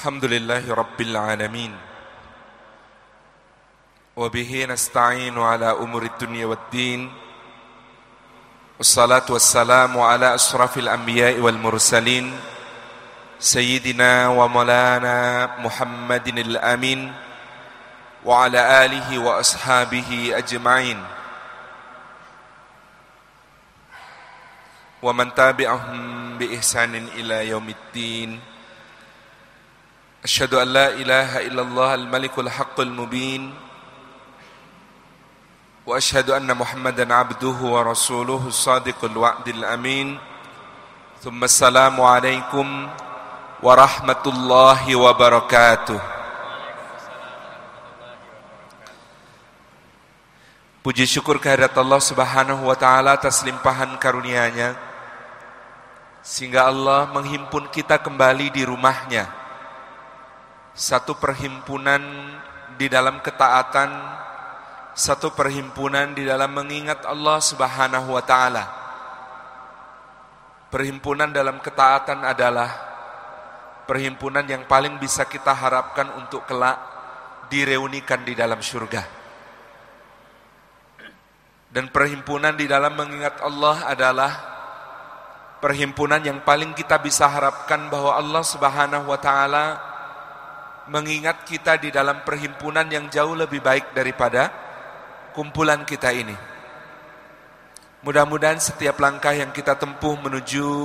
Alhamdulillahi Rabbil Alamin Wabihi nasta'inu ala umuri dunia waddin Wassalatu wassalamu ala asrafil anbiya'i wal mursalin Sayyidina wa maulana Muhammadin al-amin Wa ala alihi wa ashabihi ajma'in Wa man tabi'ahum bi ihsanin ila yaumiddin Asyhadu an la ilaha illallah al-malikul haqqul mubin Wa asyhadu anna Muhammadan abduhu wa rasuluhu as-sadiqul wa'dil amin Thumma assalamu alaikum warahmatullahi wabarakatuh. Puji syukur kehadirat Allah Subhanahu wa taala atas limpahan karunia-Nya sehingga Allah menghimpun kita kembali di rumah-Nya. Satu perhimpunan di dalam ketaatan, satu perhimpunan di dalam mengingat Allah Subhanahu wa taala. Perhimpunan dalam ketaatan adalah perhimpunan yang paling bisa kita harapkan untuk kelak direunikan di dalam surga. Dan perhimpunan di dalam mengingat Allah adalah perhimpunan yang paling kita bisa harapkan bahwa Allah Subhanahu wa taala mengingat kita di dalam perhimpunan yang jauh lebih baik daripada kumpulan kita ini. Mudah-mudahan setiap langkah yang kita tempuh menuju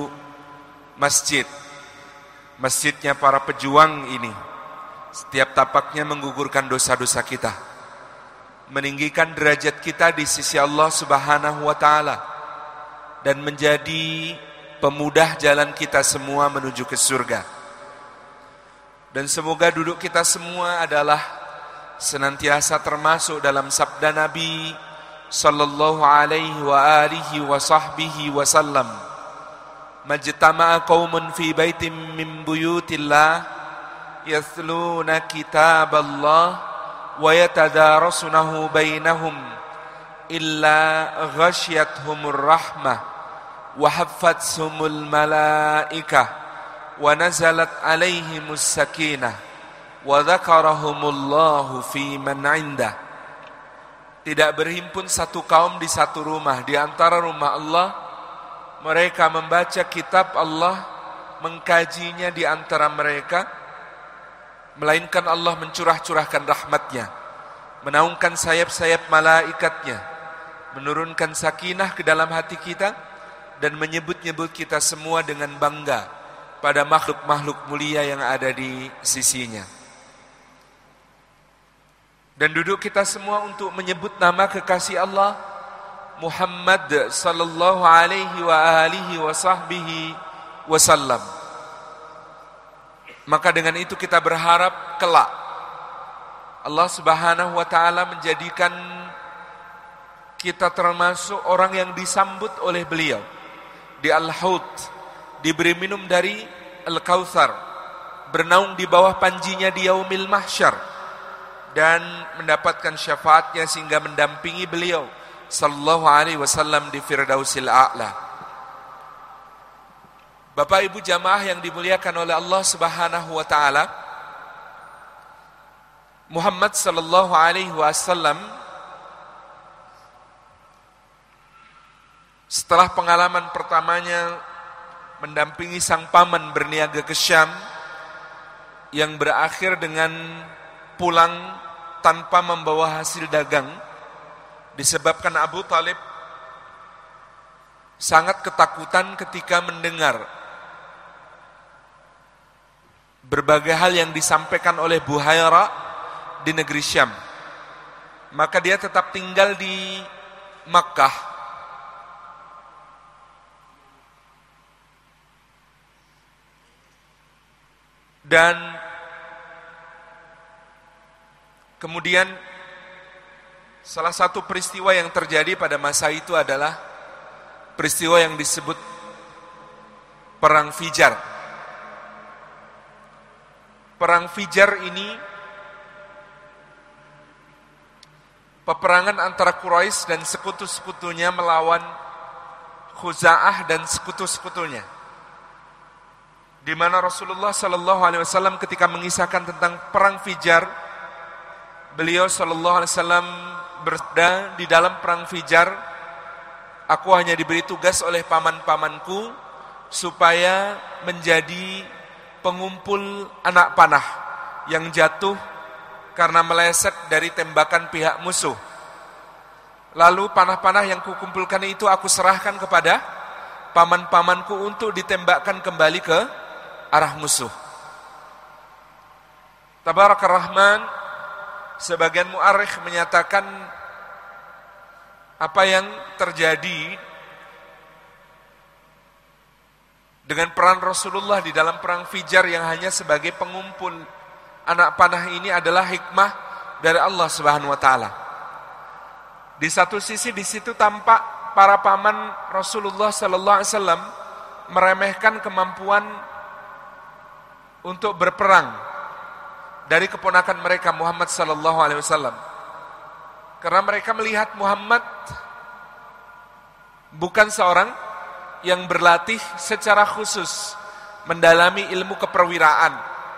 masjidnya para pejuang ini, setiap tapaknya menggugurkan dosa-dosa kita, meninggikan derajat kita di sisi Allah Subhanahu wa taala, dan menjadi pemudah jalan kita semua menuju ke surga. Dan semoga duduk kita semua adalah senantiasa termasuk dalam sabda Nabi sallallahu alaihi wa alihi wa sahbihi wa sallam, majtama'a qaumun fi baitin min buyutillah yathluna kitaballah wa yatadarasunahu bainahum illa ghasyiyatuhumur rahmah wa haffathumul malaikah wa nazalat alaihimus sakinah wa dzakarahumullahu fi man 'indah. Tidak berhimpun satu kaum di satu rumah di antara rumah Allah, mereka membaca kitab Allah, mengkajinya di antara mereka, melainkan Allah mencurah-curahkan rahmatnya, menaungkan sayap-sayap malaikatnya, menurunkan sakinah ke dalam hati kita, dan menyebut-nyebut kita semua dengan bangga pada makhluk-makhluk mulia yang ada di sisinya. Dan duduk kita semua untuk menyebut nama kekasih Allah Muhammad sallallahu alaihi wa alihi wa sahbihi wasallam. Maka dengan itu kita berharap kelak Allah Subhanahu wa taala menjadikan kita termasuk orang yang disambut oleh beliau di Al-Haud, diberi minum dari Al-Kautsar, bernaung di bawah panjinya di Yaumil Mahsyar, dan mendapatkan syafaatnya sehingga mendampingi beliau sallallahu alaihi wasallam di Firdausil A'la. Bapak Ibu jamaah yang dimuliakan oleh Allah Subhanahu wa taala, Muhammad sallallahu alaihi wasallam setelah pengalaman pertamanya mendampingi sang paman berniaga ke Syam yang berakhir dengan pulang tanpa membawa hasil dagang, disebabkan Abu Talib sangat ketakutan ketika mendengar berbagai hal yang disampaikan oleh Buhaira di negeri Syam. Maka dia tetap tinggal di Makkah. Dan kemudian salah satu peristiwa yang terjadi pada masa itu adalah peristiwa yang disebut Perang Fijar. Perang Fijar ini peperangan antara Quraisy dan sekutu-sekutunya melawan Khuza'ah dan sekutu-sekutunya. di mana Rasulullah sallallahu alaihi wasallam ketika mengisahkan tentang perang Fijar, beliau sallallahu alaihi wasallam bersabda, di dalam perang Fijar aku hanya diberi tugas oleh paman-pamanku supaya menjadi pengumpul anak panah yang jatuh karena meleset dari tembakan pihak musuh. Lalu panah-panah yang kukumpulkan itu aku serahkan kepada paman-pamanku untuk ditembakkan kembali ke arah musuh. Tabarakar Rahman, sebagian mu'arikh menyatakan apa yang terjadi dengan peran Rasulullah di dalam perang Fijar yang hanya sebagai pengumpul anak panah ini adalah hikmah dari Allah Subhanahu wa taala. Di satu sisi di situ tampak para paman Rasulullah sallallahu alaihi wasallam meremehkan kemampuan untuk berperang dari keponakan mereka Muhammad sallallahu alaihi wasallam. Karena mereka melihat Muhammad bukan seorang yang berlatih secara khusus mendalami ilmu keperwiraan.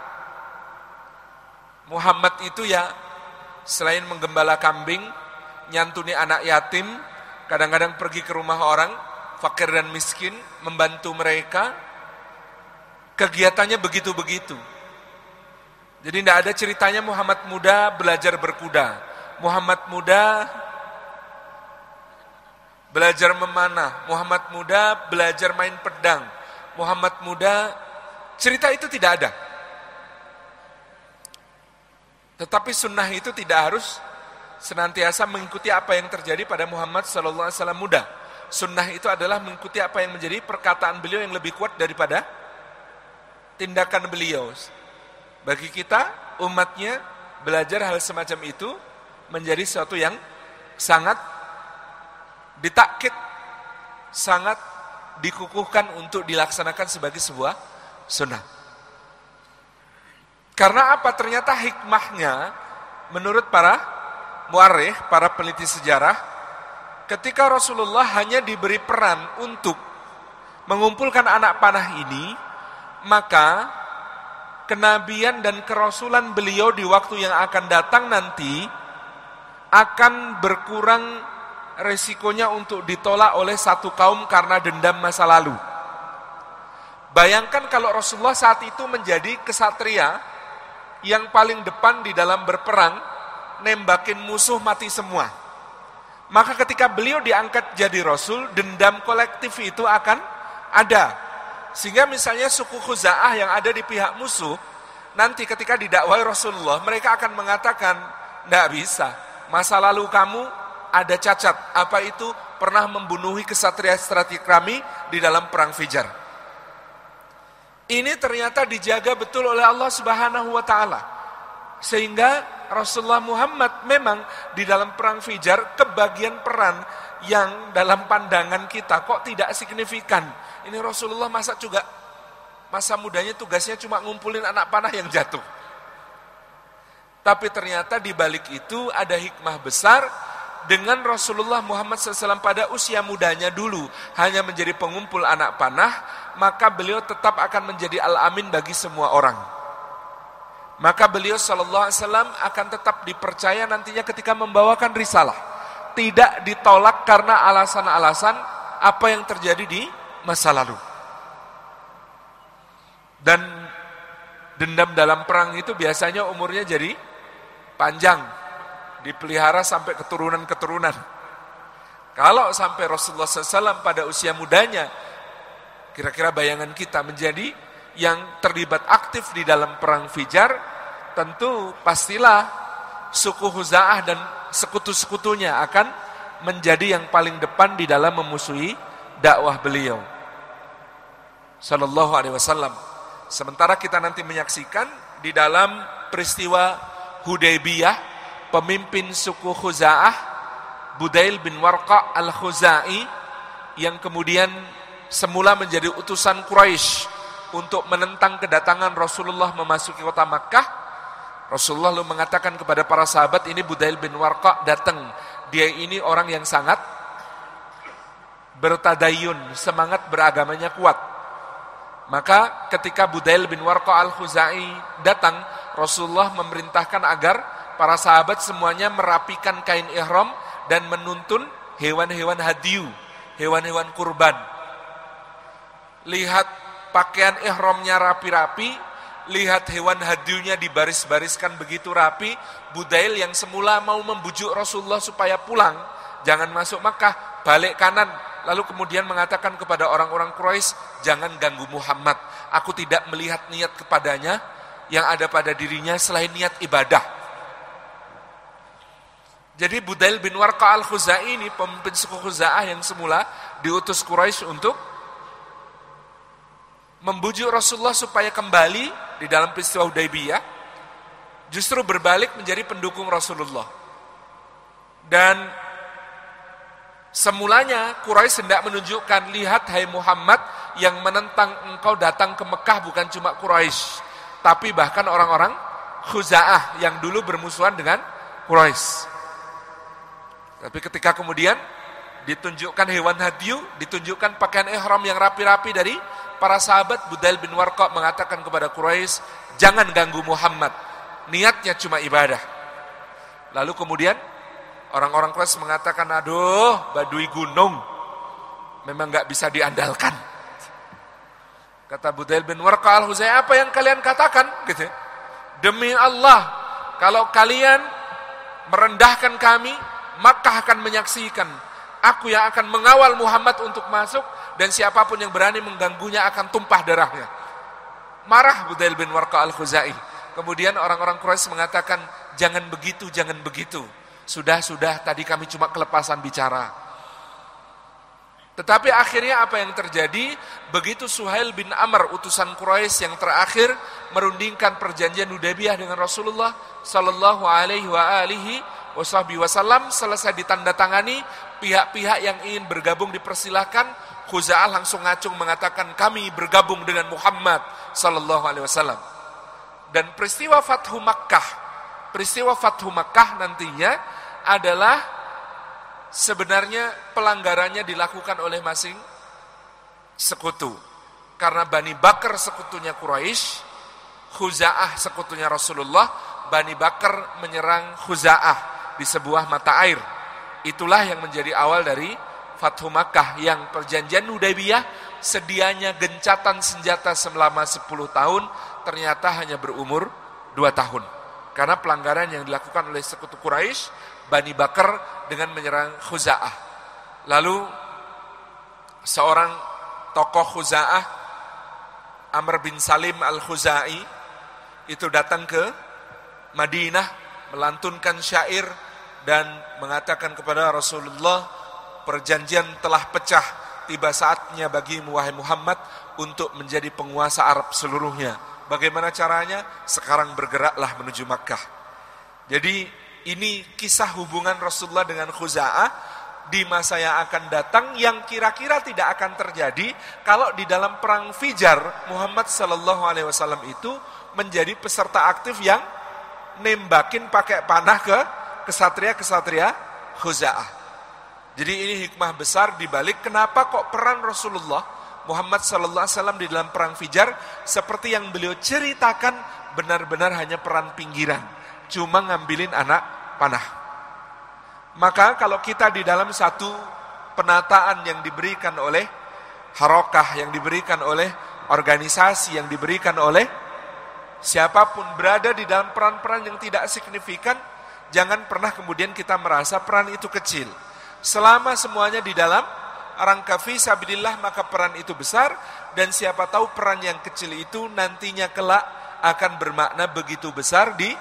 Muhammad itu ya selain menggembala kambing, nyantuni anak yatim, kadang-kadang pergi ke rumah orang fakir dan miskin, membantu mereka. Kegiatannya begitu-begitu. Jadi tidak ada ceritanya Muhammad muda belajar berkuda, Muhammad muda belajar memanah, Muhammad muda belajar main pedang, Muhammad muda, cerita itu tidak ada. Tetapi sunnah itu tidak harus senantiasa mengikuti apa yang terjadi pada Muhammad sallallahu alaihi wasallam muda. Sunnah itu adalah mengikuti apa yang menjadi perkataan beliau yang lebih kuat daripada tindakan beliau. Bagi kita, umatnya, belajar hal semacam itu menjadi sesuatu yang sangat ditakkid, sangat dikukuhkan untuk dilaksanakan sebagai sebuah sunnah. Karena apa? Ternyata hikmahnya menurut para muarikh, para peneliti sejarah, ketika Rasulullah hanya diberi peran untuk mengumpulkan anak panah ini, maka kenabian dan kerasulan beliau di waktu yang akan datang nanti akan berkurang resikonya untuk ditolak oleh satu kaum karena dendam masa lalu. Bayangkan kalau Rasulullah saat itu menjadi kesatria yang paling depan di dalam berperang, nembakin musuh mati semua. Maka ketika beliau diangkat jadi Rasul, dendam kolektif itu akan ada. Sehingga misalnya suku Khuza'ah yang ada di pihak musuh, nanti ketika didakwai Rasulullah, mereka akan mengatakan, tidak bisa, masa lalu kamu ada cacat. Apa itu? Pernah membunuhi kesatria-kesatria kami di dalam perang Fijar. Ini ternyata dijaga betul oleh Allah Subhanahu wa taala. Sehingga Rasulullah Muhammad memang di dalam perang Fijar kebagian peran yang dalam pandangan kita kok tidak signifikan. Ini Rasulullah masa mudanya tugasnya cuma ngumpulin anak panah yang jatuh. Tapi ternyata di balik itu ada hikmah besar. Dengan Rasulullah Muhammad SAW pada usia mudanya dulu hanya menjadi pengumpul anak panah, maka beliau tetap akan menjadi al-amin bagi semua orang. Maka beliau SAW akan tetap dipercaya nantinya ketika membawakan risalah. Tidak ditolak karena alasan-alasan apa yang terjadi di masa lalu. Dan dendam dalam perang itu biasanya umurnya jadi panjang, dipelihara sampai keturunan-keturunan. Kalau sampai Rasulullah SAW pada usia mudanya, kira-kira bayangan kita menjadi yang terlibat aktif di dalam perang Fijar, tentu pastilah suku Khuza'ah dan sekutu-sekutunya akan menjadi yang paling depan di dalam memusuhi dakwah beliau sallallahu alaihi wasallam. Sementara kita nanti menyaksikan di dalam peristiwa Hudaybiyah, pemimpin suku Khuza'ah, Budail bin Warqa al-Khuzai, yang kemudian semula menjadi utusan Quraisy untuk menentang kedatangan Rasulullah memasuki kota Makkah. Rasulullah lalu mengatakan kepada para sahabat, ini Budail bin Warqa datang. Dia ini orang yang sangat bertadayun, semangat beragamanya kuat. Maka ketika Budail bin Warqa al-Khuzai datang, Rasulullah memerintahkan agar para sahabat semuanya merapikan kain ihram dan menuntun hewan-hewan hadiyu, hewan-hewan kurban. Lihat pakaian ihramnya rapi-rapi, lihat hewan hadiyunya dibaris-bariskan begitu rapi. Budail yang semula mau membujuk Rasulullah supaya pulang, jangan masuk Makkah, balik kanan. Lalu kemudian mengatakan kepada orang-orang Quraisy, jangan ganggu Muhammad. Aku tidak melihat niat kepadanya, yang ada pada dirinya selain niat ibadah. Jadi Budail bin Warqa al-Khuzai ini pemimpin suku Khuza'ah yang semula diutus Quraisy untuk membujuk Rasulullah supaya kembali di dalam peristiwa Hudaybiyah, justru berbalik menjadi pendukung Rasulullah. Dan semulanya Quraisy hendak menunjukkan, lihat hai Muhammad, yang menentang engkau datang ke Mekah bukan cuma Quraisy, tapi bahkan orang-orang Khuza'ah yang dulu bermusuhan dengan Quraisy. Tapi ketika kemudian ditunjukkan hewan hadiyu, ditunjukkan pakaian ihram yang rapi-rapi dari para sahabat, Budail bin Warqa mengatakan kepada Quraisy, jangan ganggu Muhammad, niatnya cuma ibadah. Lalu kemudian orang-orang Quraisy mengatakan, aduh, badui gunung, memang gak bisa diandalkan. Kata Budail bin Warqa al-Khuzai, apa yang kalian katakan? Gitu. Demi Allah, kalau kalian merendahkan kami, Makkah akan menyaksikan. Aku yang akan mengawal Muhammad untuk masuk, dan siapapun yang berani mengganggunya akan tumpah darahnya. Marah Budail bin Warqa al-Khuzai. Kemudian orang-orang Quraisy mengatakan, jangan begitu, jangan begitu. Sudah, tadi kami cuma kelepasan bicara. Tetapi akhirnya apa yang terjadi? Begitu Suhail bin Amr, utusan Quraisy yang terakhir, merundingkan perjanjian Hudaybiyah dengan Rasulullah sallallahu alaihi wasallam, selesai ditandatangani, pihak-pihak yang ingin bergabung dipersilahkan. Khuza'ah langsung ngacung mengatakan, kami bergabung dengan Muhammad sallallahu alaihi wasallam. Dan peristiwa Fathu Makkah nantinya adalah sebenarnya pelanggarannya dilakukan oleh masing sekutu. Karena Bani Bakar sekutunya Quraisy, Khuza'ah sekutunya Rasulullah. Bani Bakar menyerang Khuza'ah di sebuah mata air. Itulah yang menjadi awal dari Fathu Makkah, yang perjanjian Hudaybiyah sedianya gencatan senjata selama 10 tahun, ternyata hanya berumur 2 tahun. Karena pelanggaran yang dilakukan oleh sekutu Quraisy, Bani Bakar dengan menyerang Khuza'ah. Lalu seorang tokoh Khuza'ah, Amr bin Salim al-Khuzai, itu datang ke Madinah, melantunkan syair dan mengatakan kepada Rasulullah, perjanjian telah pecah, tiba saatnya bagimu wahai Muhammad untuk menjadi penguasa Arab seluruhnya. Bagaimana caranya? Sekarang bergeraklah menuju Makkah. Jadi ini kisah hubungan Rasulullah dengan Khuza'ah di masa yang akan datang, yang kira-kira tidak akan terjadi kalau di dalam perang Fijar Muhammad sallallahu alaihi wasallam itu menjadi peserta aktif yang nembakin pakai panah ke kesatria-kesatria Khuza'ah. Jadi ini hikmah besar dibalik kenapa kok peran Rasulullah Muhammad sallallahu alaihi wasallam di dalam perang Fijar seperti yang beliau ceritakan benar-benar hanya peran pinggiran, cuma ngambilin anak panah. Maka kalau kita di dalam satu penataan yang diberikan oleh harokah, yang diberikan oleh organisasi, yang diberikan oleh siapapun, berada di dalam peran-peran yang tidak signifikan, jangan pernah kemudian kita merasa peran itu kecil. Selama semuanya di dalam rangka fisabilillah, maka peran itu besar, dan siapa tahu peran yang kecil itu nantinya kelak akan bermakna begitu besar di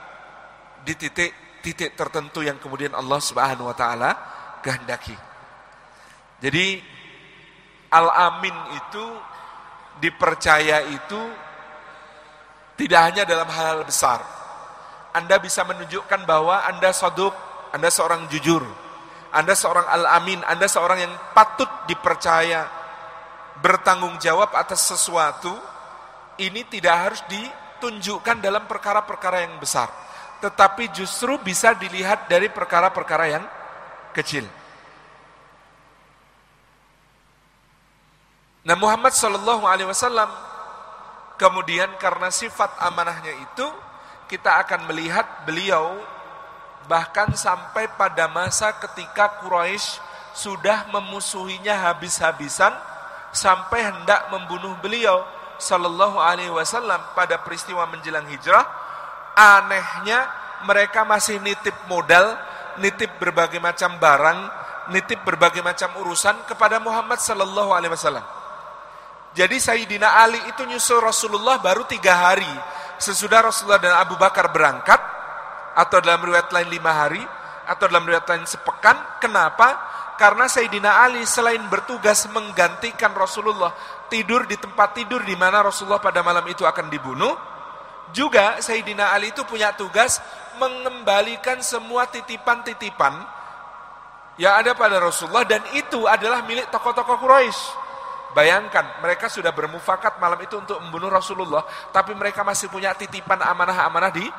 titik tertentu yang kemudian Allah Subhanahu wa taala kehendaki. Jadi Al-Amin itu dipercaya itu tidak hanya dalam hal besar. Anda bisa menunjukkan bahwa Anda shadiq, Anda seorang jujur, Anda seorang Al-Amin, Anda seorang yang patut dipercaya, bertanggung jawab atas sesuatu. Ini tidak harus ditunjukkan dalam perkara-perkara yang besar, tetapi justru bisa dilihat dari perkara-perkara yang kecil. Nah, Muhammad sallallahu alaihi wasallam kemudian karena sifat amanahnya itu, kita akan melihat beliau bahkan sampai pada masa ketika Quraisy sudah memusuhinya habis-habisan sampai hendak membunuh beliau sallallahu alaihi wasallam pada peristiwa menjelang hijrah. Anehnya mereka masih nitip modal, nitip berbagai macam barang, nitip berbagai macam urusan kepada Muhammad sallallahu alaihi wasallam. Jadi Sayyidina Ali itu nyusul Rasulullah baru 3 hari sesudah Rasulullah dan Abu Bakar berangkat, atau dalam riwayat lain 5 hari, atau dalam riwayat lain sepekan. Kenapa? Karena Sayyidina Ali selain bertugas menggantikan Rasulullah tidur di tempat tidur di mana Rasulullah pada malam itu akan dibunuh, juga Sayyidina Ali itu punya tugas mengembalikan semua titipan-titipan yang ada pada Rasulullah, dan itu adalah milik tokoh-tokoh Quraisy. Bayangkan, mereka sudah bermufakat malam itu untuk membunuh Rasulullah, tapi mereka masih punya titipan amanah-amanah di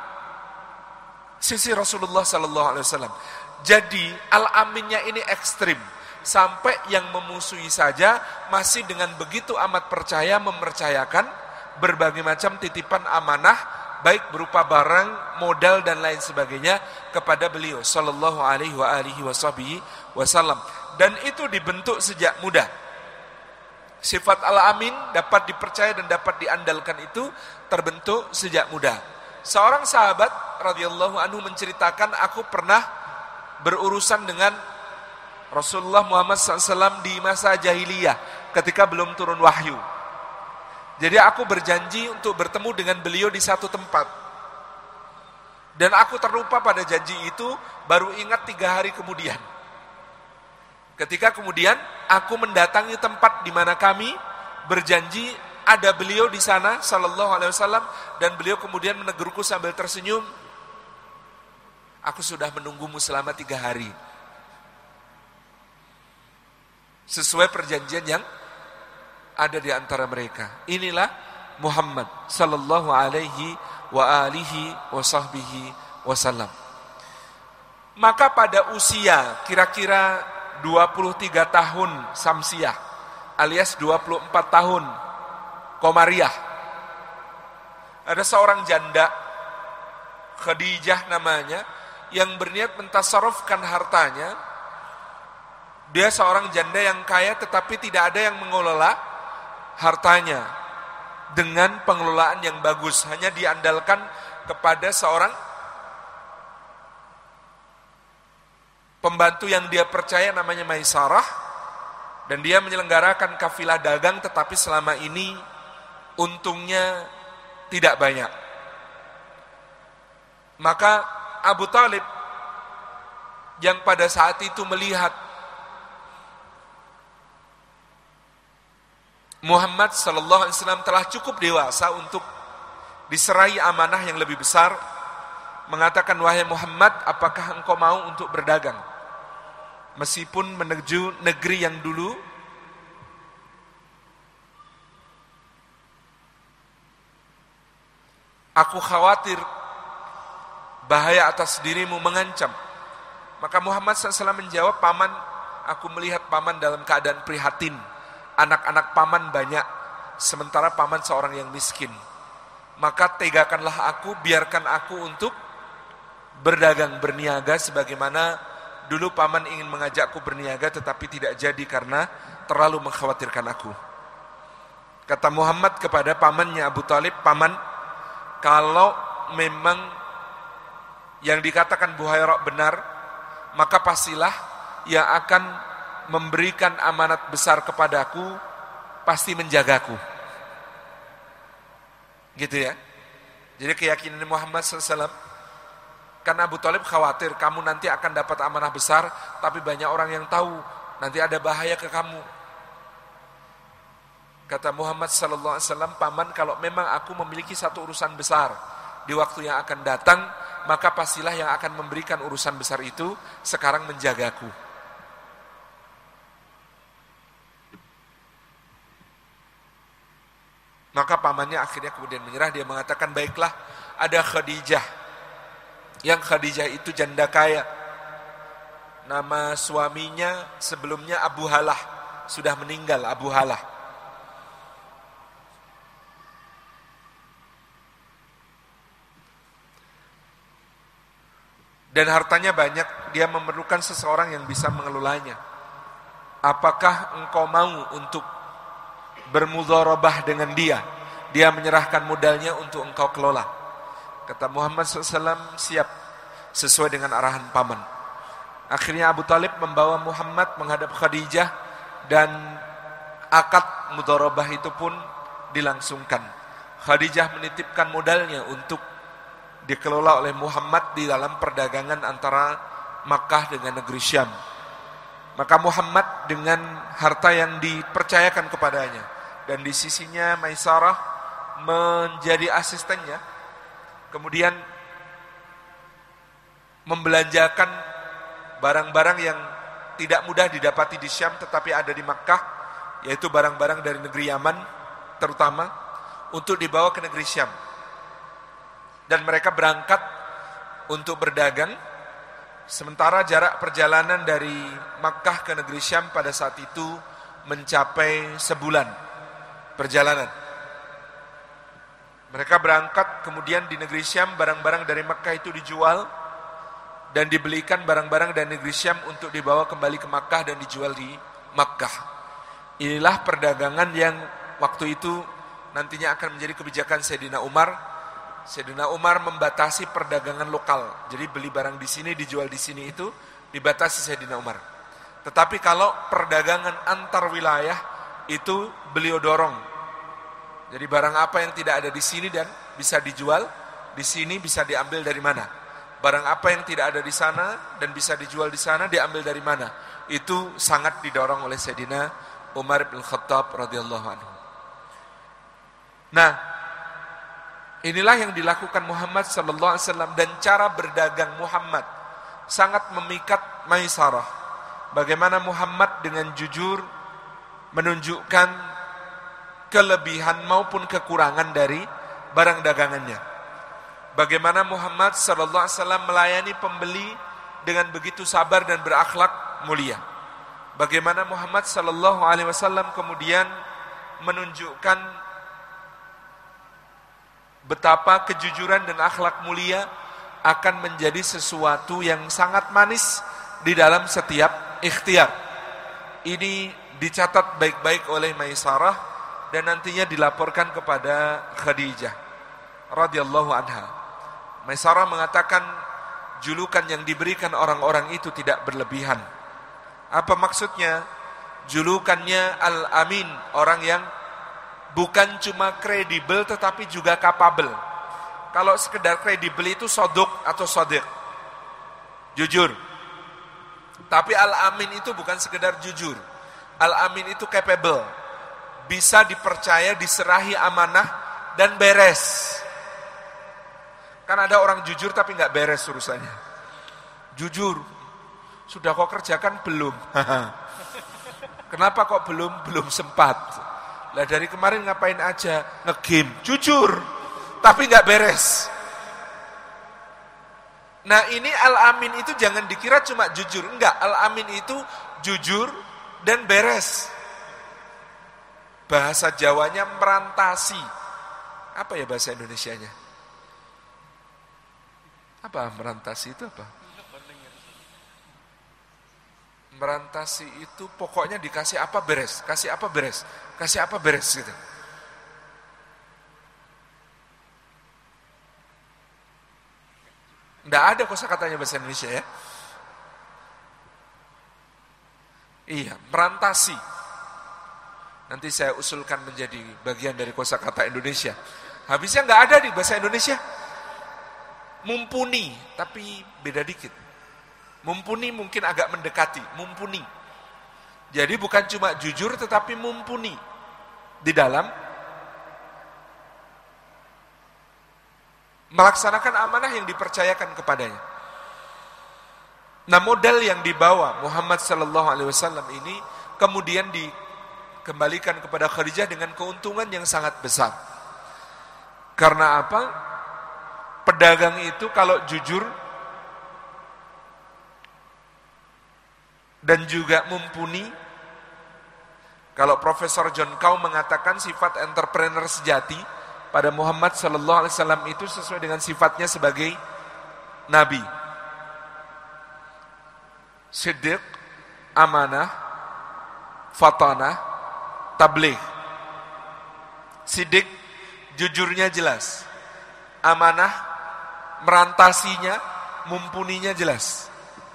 sisi Rasulullah sallallahu alaihi wasallam. Jadi al-aminnya ini ekstrim, sampai yang memusuhi saja masih dengan begitu amat percaya mempercayakan berbagai macam titipan amanah, baik berupa barang, modal dan lain sebagainya kepada beliau sallallahu alaihi wasallam. Dan itu dibentuk sejak muda. Sifat al-amin dapat dipercaya dan dapat diandalkan itu terbentuk sejak muda. Seorang sahabat radhiyallahu anhu menceritakan, aku pernah berurusan dengan Rasulullah Muhammad SAW di masa jahiliyah ketika belum turun wahyu. Jadi aku berjanji untuk bertemu dengan beliau di satu tempat. Dan aku terlupa pada janji itu, baru ingat 3 hari kemudian. Ketika kemudian aku mendatangi tempat di mana kami berjanji, ada beliau di sana sallallahu alaihi wasallam, dan beliau kemudian menegurku sambil tersenyum, aku sudah menunggumu selama 3 hari. Sesuai perjanjian yang ada di antara mereka. Inilah Muhammad sallallahu alaihi wa alihi wa sahbihi wasallam. Maka pada usia kira-kira 23 tahun Samsiah alias 24 tahun Komariah, ada seorang janda, Khadijah namanya, yang berniat mentasarrufkan hartanya. Dia seorang janda yang kaya, tetapi tidak ada yang mengelola hartanya dengan pengelolaan yang bagus, hanya diandalkan kepada seorang pembantu yang dia percaya namanya Maisarah, dan dia menyelenggarakan kafilah dagang, tetapi selama ini untungnya tidak banyak. Maka Abu Talib yang pada saat itu melihat Muhammad sallallahu alaihi wasallam telah cukup dewasa untuk diserai amanah yang lebih besar, mengatakan, wahai Muhammad, apakah engkau mau untuk berdagang? Meskipun menuju negeri yang dulu aku khawatir bahaya atas dirimu mengancam. Maka Muhammad SAW menjawab, paman, aku melihat paman dalam keadaan prihatin. Anak-anak paman banyak, sementara paman seorang yang miskin. Maka tegakanlah aku, biarkan aku untuk berdagang, berniaga, sebagaimana dulu paman ingin mengajakku berniaga, tetapi tidak jadi karena terlalu mengkhawatirkan aku. Kata Muhammad kepada pamannya Abu Talib, paman, kalau memang yang dikatakan Buhairah benar, maka pastilah yang akan memberikan amanat besar kepadaku pasti menjagaku. Gitu ya. Jadi keyakinan Muhammad SAW, karena Abu Talib khawatir kamu nanti akan dapat amanah besar, tapi banyak orang yang tahu, nanti ada bahaya ke kamu. Kata Muhammad SAW, paman, kalau memang aku memiliki satu urusan besar di waktu yang akan datang, maka pastilah yang akan memberikan urusan besar itu sekarang menjagaku. Maka pamannya akhirnya kemudian menyerah, dia mengatakan, baiklah, ada Khadijah. Yang Khadijah itu janda kaya. Nama suaminya sebelumnya Abu Halah, sudah meninggal Abu Halah. dan hartanya banyak, dia memerlukan seseorang yang bisa mengelolanya. Apakah engkau mau untuk bermudharabah dengan dia? Dia menyerahkan modalnya untuk engkau kelola. Kata Muhammad SAW, siap, sesuai dengan arahan paman. Akhirnya Abu Talib membawa Muhammad menghadap Khadijah dan akad mudharabah itu pun dilangsungkan. Khadijah menitipkan modalnya untuk dikelola oleh Muhammad di dalam perdagangan antara Makkah dengan negeri Syam. Maka Muhammad dengan harta yang dipercayakan kepadanya dan di sisinya Maisarah menjadi asistennya, kemudian membelanjakan barang-barang yang tidak mudah didapati di Syam tetapi ada di Makkah, yaitu barang-barang dari negeri Yaman terutama, untuk dibawa ke negeri Syam. Dan mereka berangkat untuk berdagang, sementara jarak perjalanan dari Makkah ke negeri Syam pada saat itu mencapai sebulan perjalanan. Mereka berangkat, kemudian di negeri Syam barang-barang dari Makkah itu dijual dan dibelikan barang-barang dari negeri Syam untuk dibawa kembali ke Makkah dan dijual di Makkah. Inilah perdagangan yang waktu itu nantinya akan menjadi kebijakan Sayyidina Umar. Sayyidina Umar membatasi perdagangan lokal. Jadi beli barang di sini, dijual di sini, itu dibatasi Sayyidina Umar. Tetapi kalau perdagangan antar wilayah itu beliau dorong. Jadi barang apa yang tidak ada di sini dan bisa dijual di sini, bisa diambil dari mana? Barang apa yang tidak ada di sana dan bisa dijual di sana, diambil dari mana? Itu sangat didorong oleh Sayyidina Umar bin Khattab radhiyallahu anhu. Nah, inilah yang dilakukan Muhammad sallallahu alaihi wasallam, dan cara berdagang Muhammad sangat memikat Maisarah. Bagaimana Muhammad dengan jujur menunjukkan kelebihan maupun kekurangan dari barang dagangannya. Bagaimana Muhammad sallallahu alaihi wasallam melayani pembeli dengan begitu sabar dan berakhlak mulia. Bagaimana Muhammad sallallahu alaihi wasallam kemudian menunjukkan betapa kejujuran dan akhlak mulia akan menjadi sesuatu yang sangat manis di dalam setiap ikhtiar. Ini dicatat baik-baik oleh Maisarah dan nantinya dilaporkan kepada Khadijah radhiyallahu anha. Maisarah mengatakan julukan yang diberikan orang-orang itu tidak berlebihan. Apa maksudnya? Julukannya Al-Amin, orang yang bukan cuma kredibel tetapi juga kapabel. Kalau sekedar kredibel itu sodok atau sodik, jujur. Tapi Al-Amin itu bukan sekedar jujur. Al-Amin itu capable, bisa dipercaya, diserahi amanah dan beres. Kan ada orang jujur tapi nggak beres urusannya. Jujur, sudah kau kerjakan belum? Kenapa kok belum? Belum sempat. Lah dari kemarin ngapain aja? Nge-game. Jujur, tapi nggak beres. Nah ini Al-Amin itu jangan dikira cuma jujur. Enggak, Al-Amin itu jujur dan beres. Bahasa Jawanya merantasi. Apa ya bahasa Indonesianya? Apa merantasi itu apa? Merantasi itu pokoknya dikasih apa beres, kasih apa beres, kasih apa beres gitu. Nggak ada kosakatanya bahasa Indonesia ya. Iya, merantasi. Nanti saya usulkan menjadi bagian dari kosakata Indonesia. Habisnya nggak ada di bahasa Indonesia. Mumpuni, tapi beda dikit. Mumpuni mungkin agak mendekati, mumpuni. Jadi bukan cuma jujur tetapi mumpuni di dalam melaksanakan amanah yang dipercayakan kepadanya. Nah, modal yang dibawa Muhammad sallallahu alaihi wasallam ini kemudian dikembalikan kepada Khadijah dengan keuntungan yang sangat besar. Karena apa? Pedagang itu kalau jujur dan juga mumpuni, kalau Profesor John Cow mengatakan sifat entrepreneur sejati pada Muhammad sallallahu alaihi wasallam itu sesuai dengan sifatnya sebagai nabi. Siddiq, amanah, fatanah, tabligh. Siddiq, jujurnya jelas. Amanah, merantasinya, mumpuninya jelas.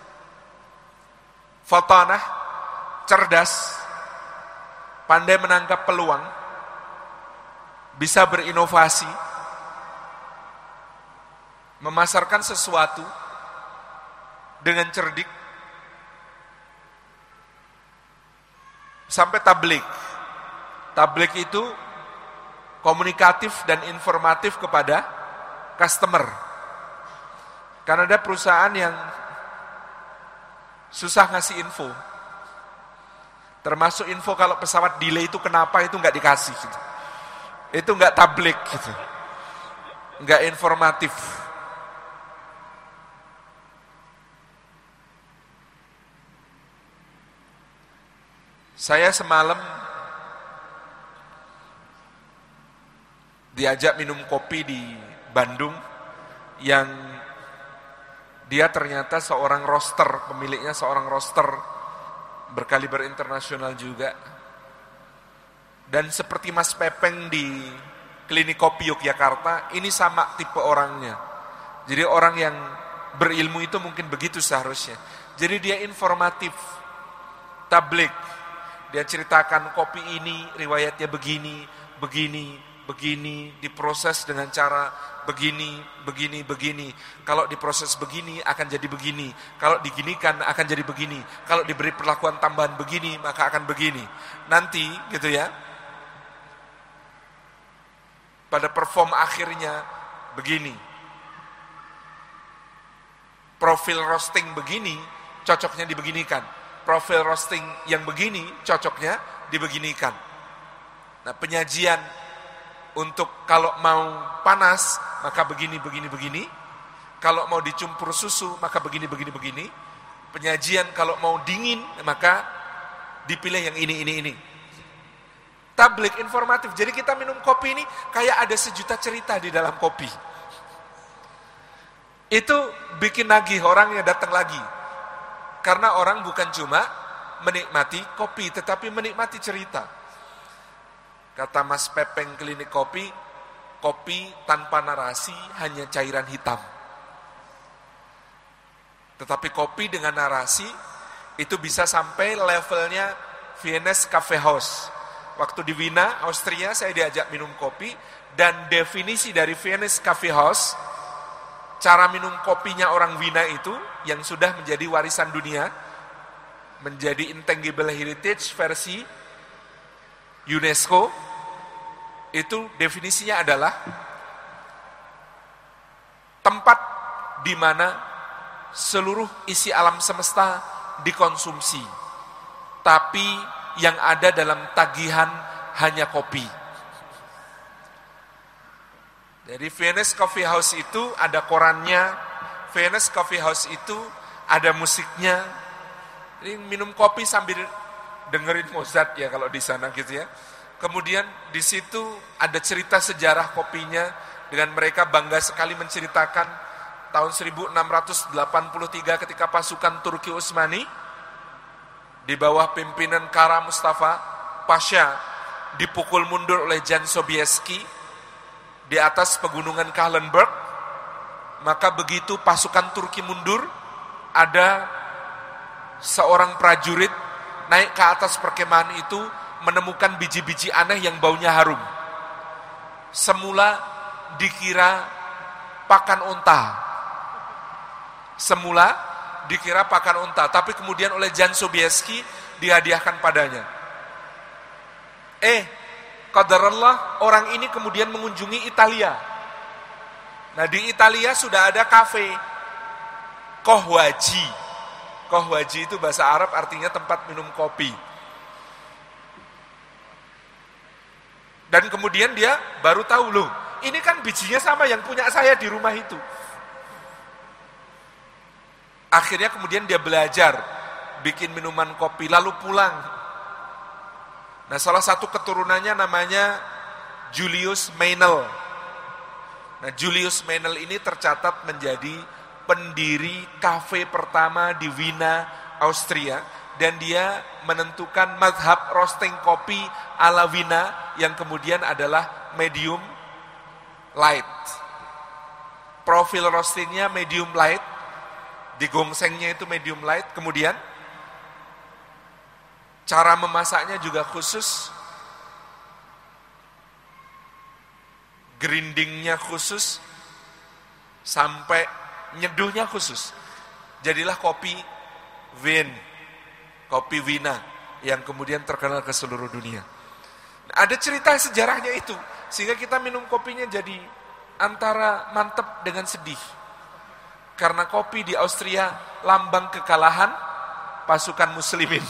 Fatanah, cerdas, pandai menangkap peluang, bisa berinovasi, memasarkan sesuatu dengan cerdik, sampai tabligh. Tabligh itu komunikatif dan informatif kepada customer. Karena ada perusahaan yang susah ngasih info. Termasuk info kalau pesawat delay itu kenapa, itu nggak dikasih gitu. Itu nggak tabligh gitu. Nggak informatif. Saya semalam diajak minum kopi di Bandung yang dia ternyata seorang roaster, pemiliknya seorang roaster berkaliber internasional juga. Dan seperti Mas Pepeng di Klinik Kopi Yogyakarta, ini sama tipe orangnya. Jadi orang yang berilmu itu mungkin begitu seharusnya. Jadi dia informatif, tabligh. Dia ceritakan kopi ini riwayatnya begini, begini, begini, diproses dengan cara begini, begini, begini. Kalau diproses begini akan jadi begini. Kalau diginikan akan jadi begini. Kalau diberi perlakuan tambahan begini maka akan begini. Nanti gitu ya. Pada perform akhirnya begini. Profil roasting begini cocoknya dibeginikan. Profil roasting yang begini cocoknya dibeginikan. Nah, penyajian untuk kalau mau panas maka begini, begini, begini. Kalau mau dicampur susu maka begini, begini, begini. Penyajian kalau mau dingin maka dipilih yang ini. Tabligh informatif. Jadi kita minum kopi ini kayak ada sejuta cerita di dalam kopi. Itu bikin nagih orangnya datang lagi. Karena orang bukan cuma menikmati kopi, tetapi menikmati cerita. Kata Mas Pepeng Klinik Kopi, kopi tanpa narasi hanya cairan hitam. Tetapi kopi dengan narasi, itu bisa sampai levelnya Viennese Cafe House. Waktu di Wina, Austria, saya diajak minum kopi, dan definisi dari Viennese Cafe House, cara minum kopinya orang Wina itu, yang sudah menjadi warisan dunia, menjadi intangible heritage versi UNESCO, itu definisinya adalah tempat di mana seluruh isi alam semesta dikonsumsi, tapi yang ada dalam tagihan hanya kopi. Jadi Viennese Coffee House itu ada korannya, Viennese Coffee House itu ada musiknya. Jadi minum kopi sambil dengerin Mozart ya kalau di sana gitu ya. Kemudian di situ ada cerita sejarah kopinya, dengan mereka bangga sekali menceritakan tahun 1683 ketika pasukan Turki Utsmani di bawah pimpinan Kara Mustafa Pasha dipukul mundur oleh Jan Sobieski di atas pegunungan Kahlenberg. Maka begitu pasukan Turki mundur, ada seorang prajurit naik ke atas perkemahan itu, menemukan biji-biji aneh yang baunya harum. Semula dikira pakan unta. Tapi kemudian oleh Jan Sobieski dihadiahkan padanya. Qadarullah, orang ini kemudian mengunjungi Italia. Nah, di Italia sudah ada kafe Kohwaji. Kohwaji itu bahasa Arab artinya tempat minum kopi. Dan kemudian dia baru tahu, loh, ini kan bijinya sama yang punya saya di rumah itu. Akhirnya kemudian dia belajar bikin minuman kopi, lalu pulang. Nah, salah satu keturunannya namanya Julius Meinel. Nah, Julius Meinel ini tercatat menjadi pendiri kafe pertama di Wina Austria, dan dia menentukan mazhab roasting kopi ala Wina yang kemudian adalah medium light. Profil roastingnya medium light, digongsengnya itu medium light, kemudian cara memasaknya juga khusus, grindingnya khusus, sampai nyeduhnya khusus. Jadilah kopi Wina yang kemudian terkenal ke seluruh dunia. Ada cerita sejarahnya itu, sehingga kita minum kopinya jadi antara mantep dengan sedih. Karena kopi di Austria lambang kekalahan pasukan muslimin.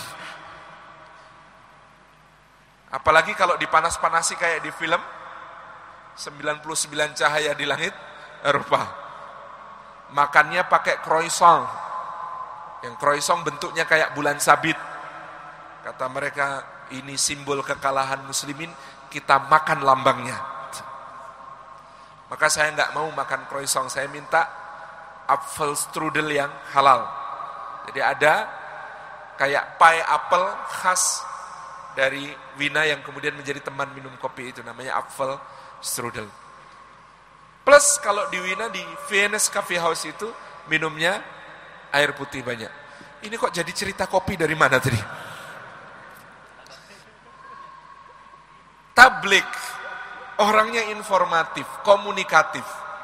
Apalagi kalau dipanas-panasi kayak di film 99 Cahaya di Langit Eropa. Makannya pakai croissant. Yang croissant bentuknya kayak bulan sabit. Kata mereka, ini simbol kekalahan muslimin, kita makan lambangnya. Maka saya nggak mau makan croissant, saya minta Apfelstrudel yang halal. Jadi ada kayak pie apel khas dari Wina yang kemudian menjadi teman minum kopi itu, namanya Apfelstrudel. Plus kalau di Wina, di Viennes Coffee House itu minumnya air putih banyak. Ini kok jadi cerita kopi dari mana tadi? Tablik, orangnya informatif, komunikatif.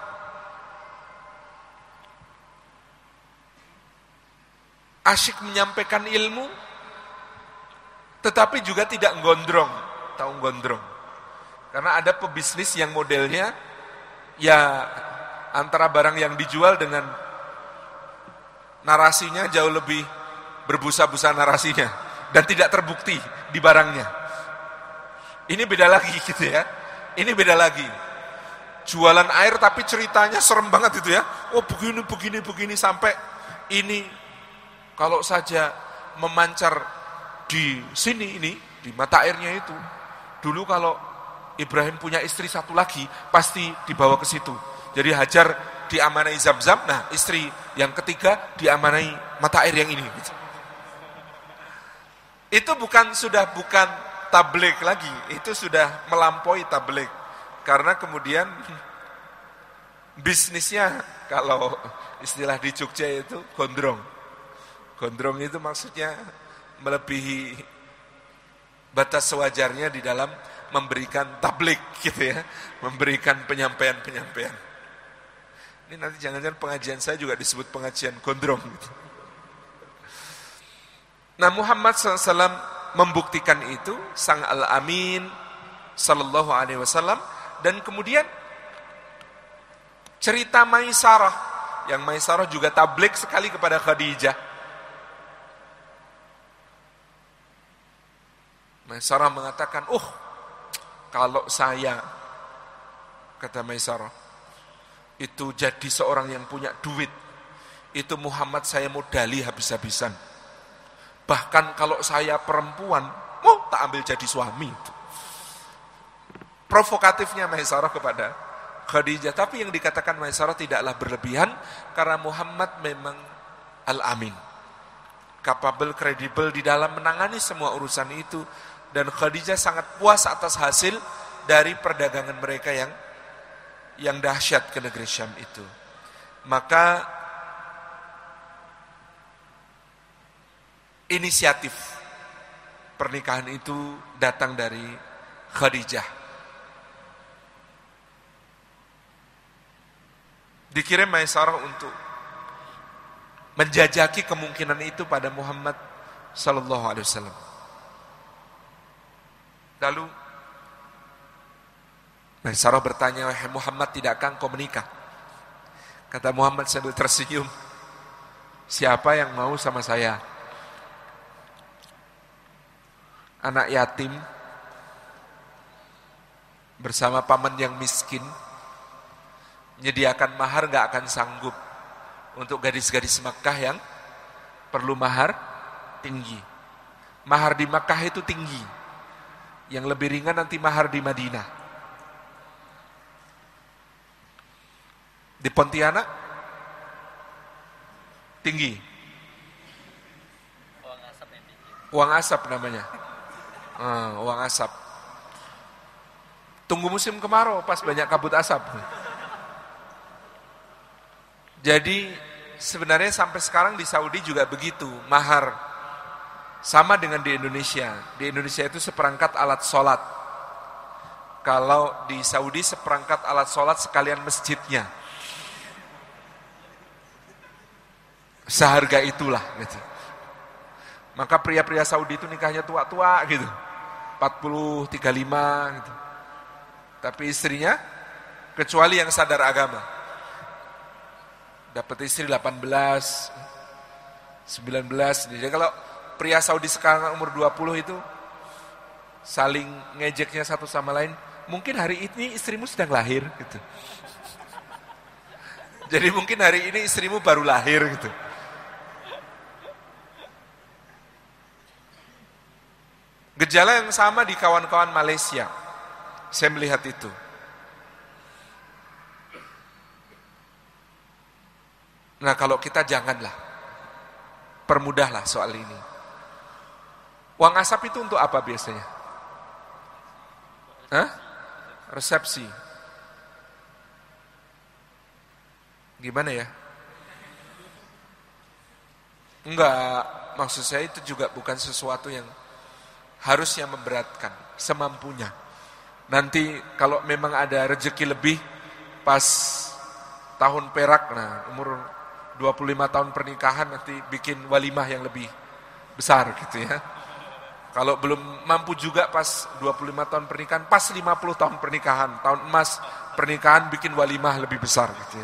Asyik menyampaikan ilmu, tetapi juga tidak gondrong. Tahu gondrong? Karena ada pebisnis yang modelnya, ya antara barang yang dijual dengan narasinya jauh lebih berbusa-busa narasinya. Dan tidak terbukti di barangnya. Ini beda lagi gitu ya. Ini beda lagi. Jualan air tapi ceritanya serem banget itu ya. Oh begini sampai ini kalau saja memancar di sini ini, di mata airnya itu. Dulu kalau Ibrahim punya istri satu lagi, pasti dibawa ke situ. Jadi Hajar diamanai Zam-Zam, nah istri yang ketiga diamanai mata air yang ini. Itu sudah bukan tabligh lagi, itu sudah melampaui tabligh. Karena kemudian bisnisnya, kalau istilah di Jogja itu gondrong. Gondrong itu maksudnya melebihi batas sewajarnya di dalam memberikan tabligh gitu ya, memberikan penyampaian. Ini nanti jangan-jangan pengajian saya juga disebut pengajian gondrong gitu. Nah, Muhammad SAW membuktikan itu, Sang Al-Amin sallallahu alaihi wasallam. Dan kemudian cerita Maisarah, yang Maisarah juga tabligh sekali kepada Khadijah. Maisarah mengatakan, kalau saya, kata Maisarah, itu jadi seorang yang punya duit, itu Muhammad saya modali habis-habisan. Bahkan kalau saya perempuan, tak ambil jadi suami. Provokatifnya Maisarah kepada Khadijah. Tapi yang dikatakan Maisarah tidaklah berlebihan, karena Muhammad memang Al-Amin, capable, kredibel di dalam menangani semua urusan itu. Dan Khadijah sangat puas atas hasil dari perdagangan mereka yang dahsyat ke negeri Syam itu. Maka inisiatif pernikahan itu datang dari Khadijah. Dikirim Maisarah untuk menjajaki kemungkinan itu pada Muhammad sallallahu alaihi wasallam. Lalu Maisarah bertanya, wahai Muhammad, tidakkah engkau menikah? Kata Muhammad sambil tersenyum, siapa yang mau sama saya? Anak yatim bersama paman yang miskin, menyediakan mahar gak akan sanggup untuk gadis-gadis Makkah yang perlu mahar tinggi. Mahar di Makkah itu tinggi. Yang lebih ringan nanti mahar di Madinah. Di Pontianak tinggi. Uang asap namanya. Uang asap. Tunggu musim kemarau pas banyak kabut asap. Jadi sebenarnya sampai sekarang di Saudi juga begitu, mahar. Sama dengan di Indonesia. Di Indonesia itu seperangkat alat sholat. Kalau di Saudi seperangkat alat sholat sekalian masjidnya. Seharga itulah gitu. Maka pria-pria Saudi itu nikahnya tua-tua gitu. 40, 35 gitu. Tapi istrinya kecuali yang sadar agama. Dapat istri 18, 19. Jadi kalau pria Saudi sekarang umur 20 itu saling ngejeknya satu sama lain, mungkin hari ini istrimu sedang lahir gitu. Jadi mungkin hari ini istrimu baru lahir gitu. Gejala yang sama di kawan-kawan Malaysia. Saya melihat itu. Nah, kalau kita janganlah. Permudahlah soal ini. Uang asap itu untuk apa biasanya? Resepsi. Gimana ya? Enggak, maksud saya itu juga bukan sesuatu yang harusnya memberatkan, semampunya. Nanti kalau memang ada rezeki lebih pas tahun perak, nah umur 25 tahun pernikahan nanti bikin walimah yang lebih besar gitu ya. Kalau belum mampu juga pas 25 tahun pernikahan, pas 50 tahun pernikahan, tahun emas pernikahan bikin walimah lebih besar gitu ya.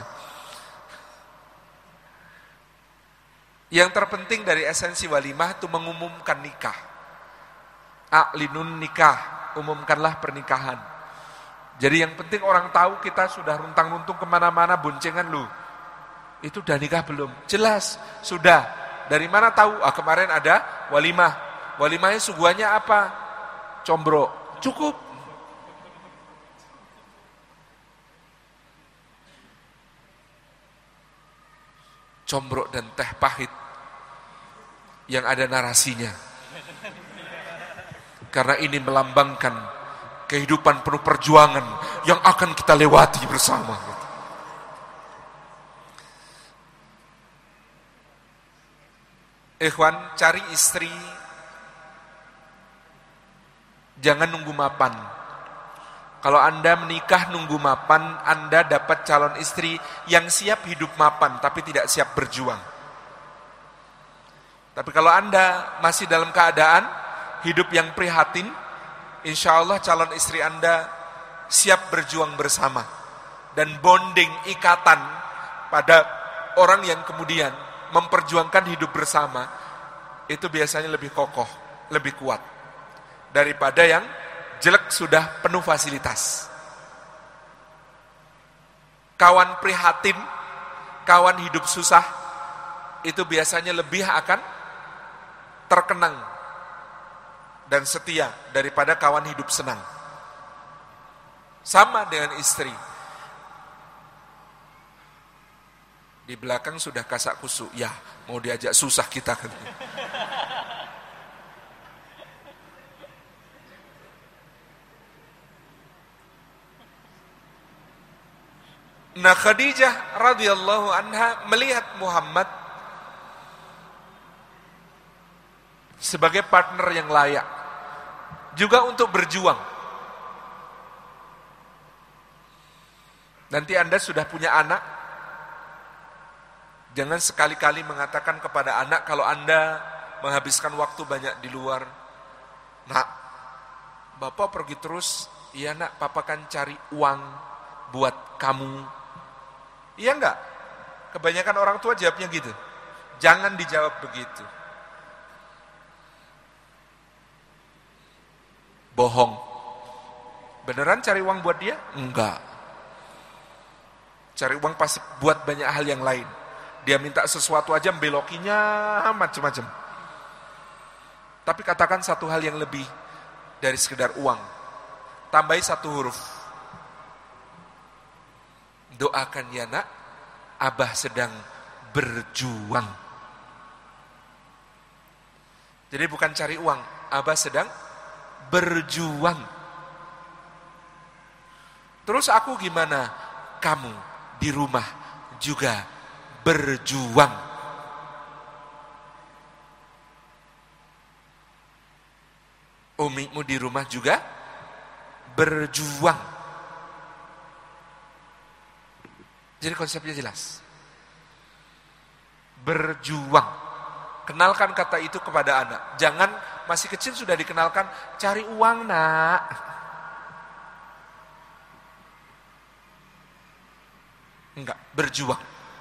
Yang terpenting dari esensi walimah itu mengumumkan nikah. A'linun nikah, umumkanlah pernikahan. Jadi yang penting orang tahu kita sudah runtang-runtung kemana-mana boncengan lu. Itu udah nikah belum? Jelas, sudah. Dari mana tahu? Kemarin ada walimah. Walimahnya suguhannya apa? Combro. Cukup. Combro dan teh pahit yang ada narasinya. Karena ini melambangkan kehidupan penuh perjuangan yang akan kita lewati bersama. Ikhwan, cari istri jangan nunggu mapan. Kalau Anda menikah nunggu mapan, Anda dapat calon istri yang siap hidup mapan tapi tidak siap berjuang. Tapi kalau Anda masih dalam keadaan hidup yang prihatin, insya Allah calon istri Anda siap berjuang bersama. Dan bonding, ikatan pada orang yang kemudian memperjuangkan hidup bersama, itu biasanya lebih kokoh, lebih kuat. Daripada yang jelek sudah penuh fasilitas. Kawan prihatin, kawan hidup susah, itu biasanya lebih akan terkenang dan setia daripada kawan hidup senang. Sama dengan istri. Di belakang sudah kasak kusuk, ya mau diajak susah kita kan. Nah, Khadijah radhiyallahu anha melihat Muhammad sebagai partner yang layak juga untuk berjuang. Nanti Anda sudah punya anak, jangan sekali-kali mengatakan kepada anak kalau Anda menghabiskan waktu banyak di luar, "Nak, Bapak pergi terus." "Iya nak, Papa kan cari uang buat kamu." Iya enggak? Kebanyakan orang tua jawabnya gitu. Jangan dijawab begitu. Bohong. Beneran cari uang buat dia? Enggak. Cari uang pasti buat banyak hal yang lain. Dia minta sesuatu aja belokinya macam-macam. Tapi katakan satu hal yang lebih dari sekedar uang. Tambahi satu huruf. Doakan ya nak, Abah sedang berjuang. Jadi bukan cari uang, Abah sedang berjuang. Terus aku gimana? Kamu di rumah juga berjuang. Umimu di rumah juga berjuang. Jadi konsepnya jelas. Berjuang. Kenalkan kata itu kepada anak. Jangan masih kecil sudah dikenalkan, cari uang nak. Enggak, berjuang.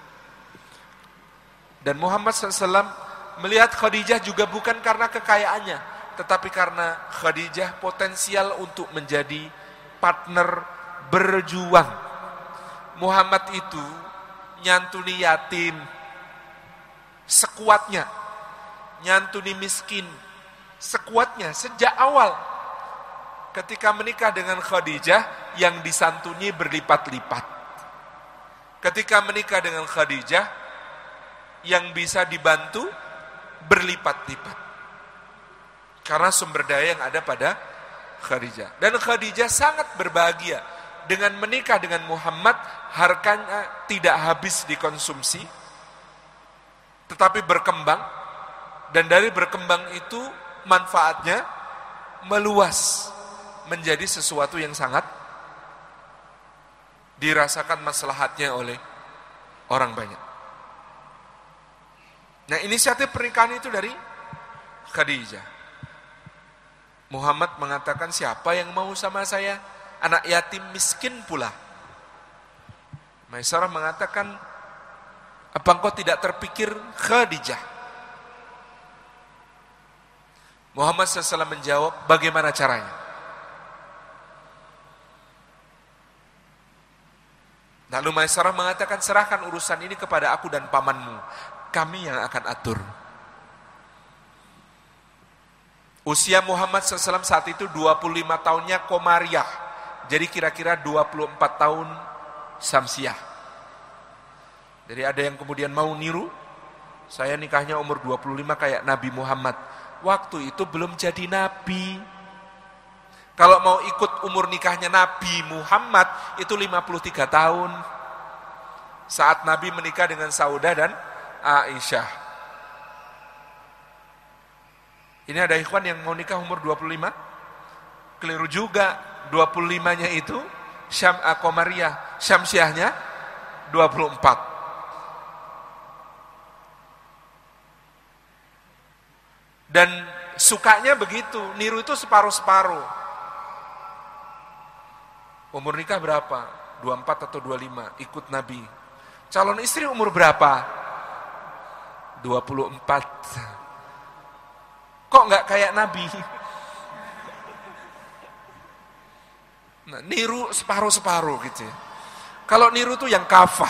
Dan Muhammad SAW melihat Khadijah juga bukan karena kekayaannya, tetapi karena Khadijah potensial untuk menjadi partner berjuang. Muhammad itu nyantuni yatim sekuatnya, nyantuni miskin sekuatnya sejak awal. Ketika menikah dengan Khadijah, yang disantuni berlipat-lipat. Ketika menikah dengan Khadijah, yang bisa dibantu berlipat-lipat. Karena sumber daya yang ada pada Khadijah. Dan Khadijah sangat berbahagia dengan menikah dengan Muhammad. Hartanya tidak habis dikonsumsi, tetapi berkembang. Dan dari berkembang itu manfaatnya meluas menjadi sesuatu yang sangat dirasakan maslahatnya oleh orang banyak. Nah, inisiatif pernikahan itu dari Khadijah. Muhammad mengatakan, siapa yang mau sama saya? Anak yatim miskin pula. Maisarah mengatakan, apa engkau tidak terpikir Khadijah? Muhammad SAW menjawab, bagaimana caranya? Lalu Maisarah mengatakan, serahkan urusan ini kepada aku dan pamanmu. Kami yang akan atur. Usia Muhammad SAW saat itu 25 tahunnya Komariah. Jadi kira-kira 24 tahun Samsiah. Jadi ada yang kemudian mau niru, saya nikahnya umur 25 kayak Nabi Muhammad. Waktu itu belum jadi Nabi. Kalau mau ikut umur nikahnya Nabi Muhammad, itu 53 tahun. Saat Nabi menikah dengan Saudah dan Aisyah. Ini ada ikhwan yang mau nikah umur 25? Keliru juga. 25-nya itu Komariah, Syamsiahnya 24. Dan sukanya begitu, niru itu separuh-separuh. Umur nikah berapa? 24 atau 25, ikut Nabi. Calon istri umur berapa? 24. Kok enggak kayak Nabi? Nah, niru separuh-separuh gitu ya. Kalau niru tuh yang kafah.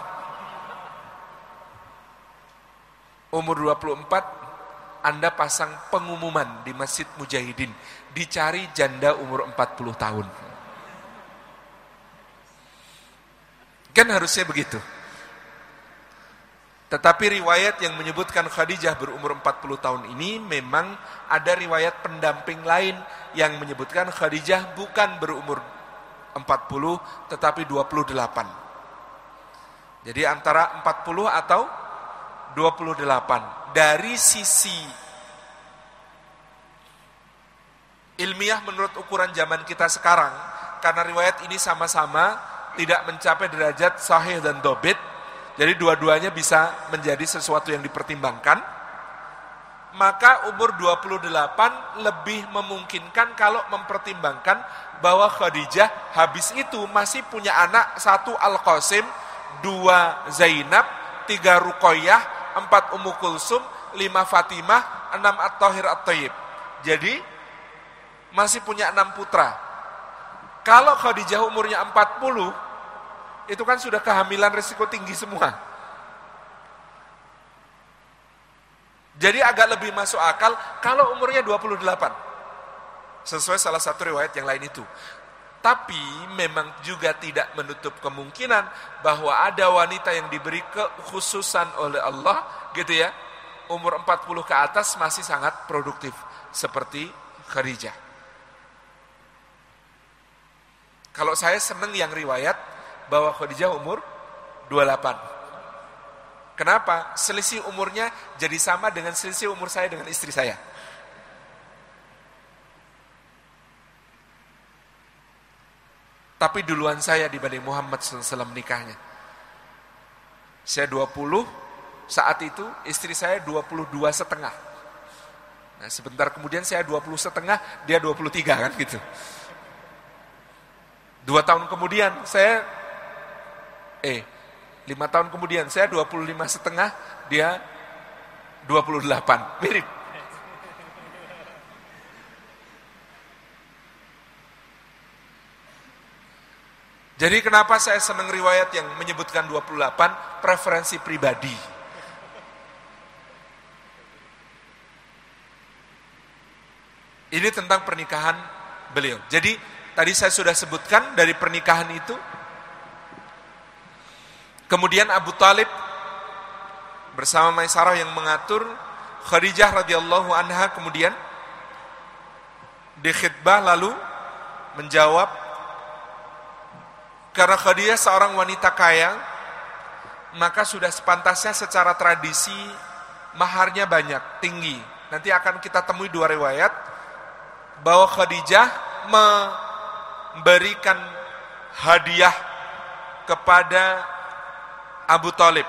Umur 24, Anda pasang pengumuman di Masjid Mujahidin, dicari janda umur 40 tahun. Kan harusnya begitu. Tetapi riwayat yang menyebutkan Khadijah berumur 40 tahun ini memang ada riwayat pendamping lain yang menyebutkan Khadijah bukan berumur 40 tetapi 28. Jadi antara 40 atau 28. Dari sisi ilmiah menurut ukuran zaman kita sekarang, karena riwayat ini sama-sama tidak mencapai derajat sahih dan dobit, jadi dua-duanya bisa menjadi sesuatu yang dipertimbangkan. Maka umur 28 lebih memungkinkan kalau mempertimbangkan bahwa Khadijah habis itu masih punya anak, 1 Al-Qasim, 2 Zainab, 3 Ruqayyah, 4 Ummu Kulsum, 5 Fatimah, 6 At-Tahir At-Tayyib. Jadi masih punya 6 putra. Kalau Khadijah umurnya 40, itu kan sudah kehamilan risiko tinggi semua. Jadi agak lebih masuk akal kalau umurnya 28. Sesuai salah satu riwayat yang lain itu. Tapi memang juga tidak menutup kemungkinan bahwa ada wanita yang diberi kekhususan oleh Allah gitu ya, umur 40 ke atas masih sangat produktif seperti Khadijah. Kalau saya senang yang riwayat bahwa Khadijah umur 28. Kenapa? Selisih umurnya jadi sama dengan selisih umur saya dengan istri saya. Tapi duluan saya dibanding Muhammad SAW nikahnya. Saya 20 saat itu, istri saya 22 setengah. Nah, sebentar kemudian saya 20 setengah, dia 23 kan gitu. 2 tahun kemudian saya 5 tahun kemudian saya 25 setengah, dia 28. Mirip. Jadi kenapa saya senang riwayat yang menyebutkan 28, preferensi pribadi. Ini tentang pernikahan beliau. Jadi tadi saya sudah sebutkan dari pernikahan itu. Kemudian Abu Talib bersama Maisarah yang mengatur, Khadijah radhiyallahu anha kemudian di khitbah lalu menjawab, karena Khadijah seorang wanita kaya, maka sudah sepantasnya secara tradisi maharnya banyak, tinggi. Nanti akan kita temui 2 riwayat bahwa Khadijah memberikan hadiah kepada Abu Talib.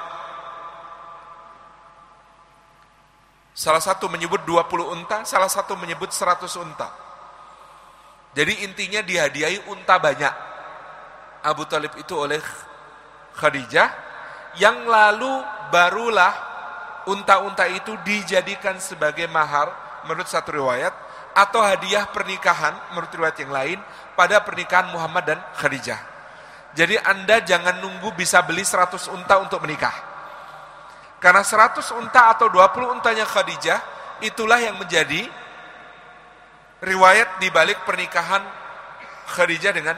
Salah satu menyebut 20 unta, salah satu menyebut 100 unta. Jadi intinya dihadiahi unta banyak Abu Talib itu oleh Khadijah, yang lalu barulah unta-unta itu dijadikan sebagai mahar menurut satu riwayat, atau hadiah pernikahan menurut riwayat yang lain pada pernikahan Muhammad dan Khadijah. Jadi Anda jangan nunggu bisa beli 100 unta untuk menikah. Karena 100 unta atau 20 untanya Khadijah, itulah yang menjadi riwayat di balik pernikahan Khadijah dengan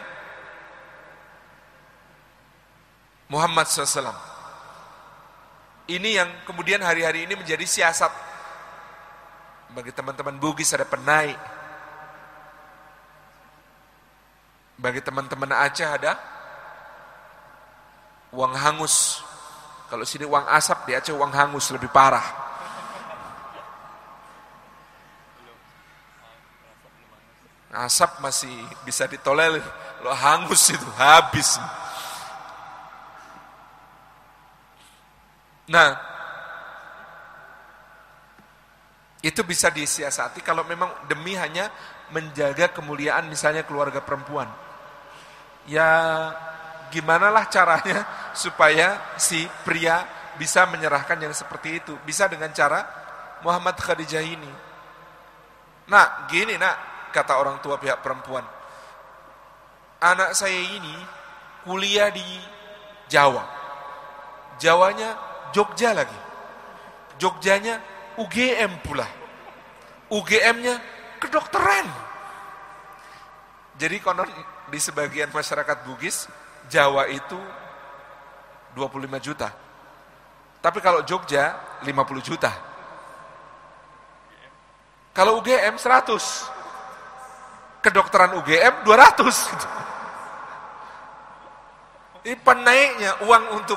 Muhammad SAW. Ini yang kemudian hari-hari ini menjadi siasat. Bagi teman-teman Bugis ada penai. Bagi teman-teman Aceh ada uang hangus. Kalau sini uang asap, di Aceh uang hangus, lebih parah. Asap masih bisa ditolerir, kalau hangus itu habis. Nah, itu bisa disiasati kalau memang demi hanya menjaga kemuliaan misalnya keluarga perempuan. Ya gimana lah caranya supaya si pria bisa menyerahkan yang seperti itu. Bisa dengan cara Muhammad Khadijah ini. Nah gini nak, kata orang tua pihak perempuan, anak saya ini kuliah di Jawa. Jawanya Jogja lagi. Jogjanya UGM pula. UGM-nya kedokteran. Jadi konon di sebagian masyarakat Bugis, Jawa itu 25 juta. Tapi kalau Jogja 50 juta. Kalau UGM 100. Kedokteran UGM 200. Ini penaiknya uang untuk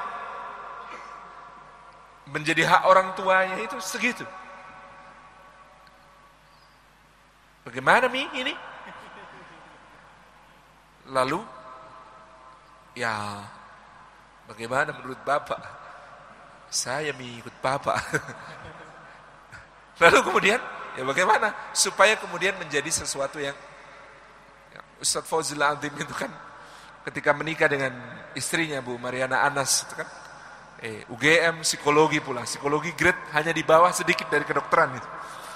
menjadi hak orang tuanya itu segitu. Bagaimana Mi ini? Lalu ya bagaimana menurut Bapak? Saya ikut Bapak. Lalu kemudian ya bagaimana supaya kemudian menjadi sesuatu yang Ustadz Fauzil Azim itu kan ketika menikah dengan istrinya Bu Mariana Anas itu kan UGM psikologi pula, psikologi grade hanya di bawah sedikit dari kedokteran itu.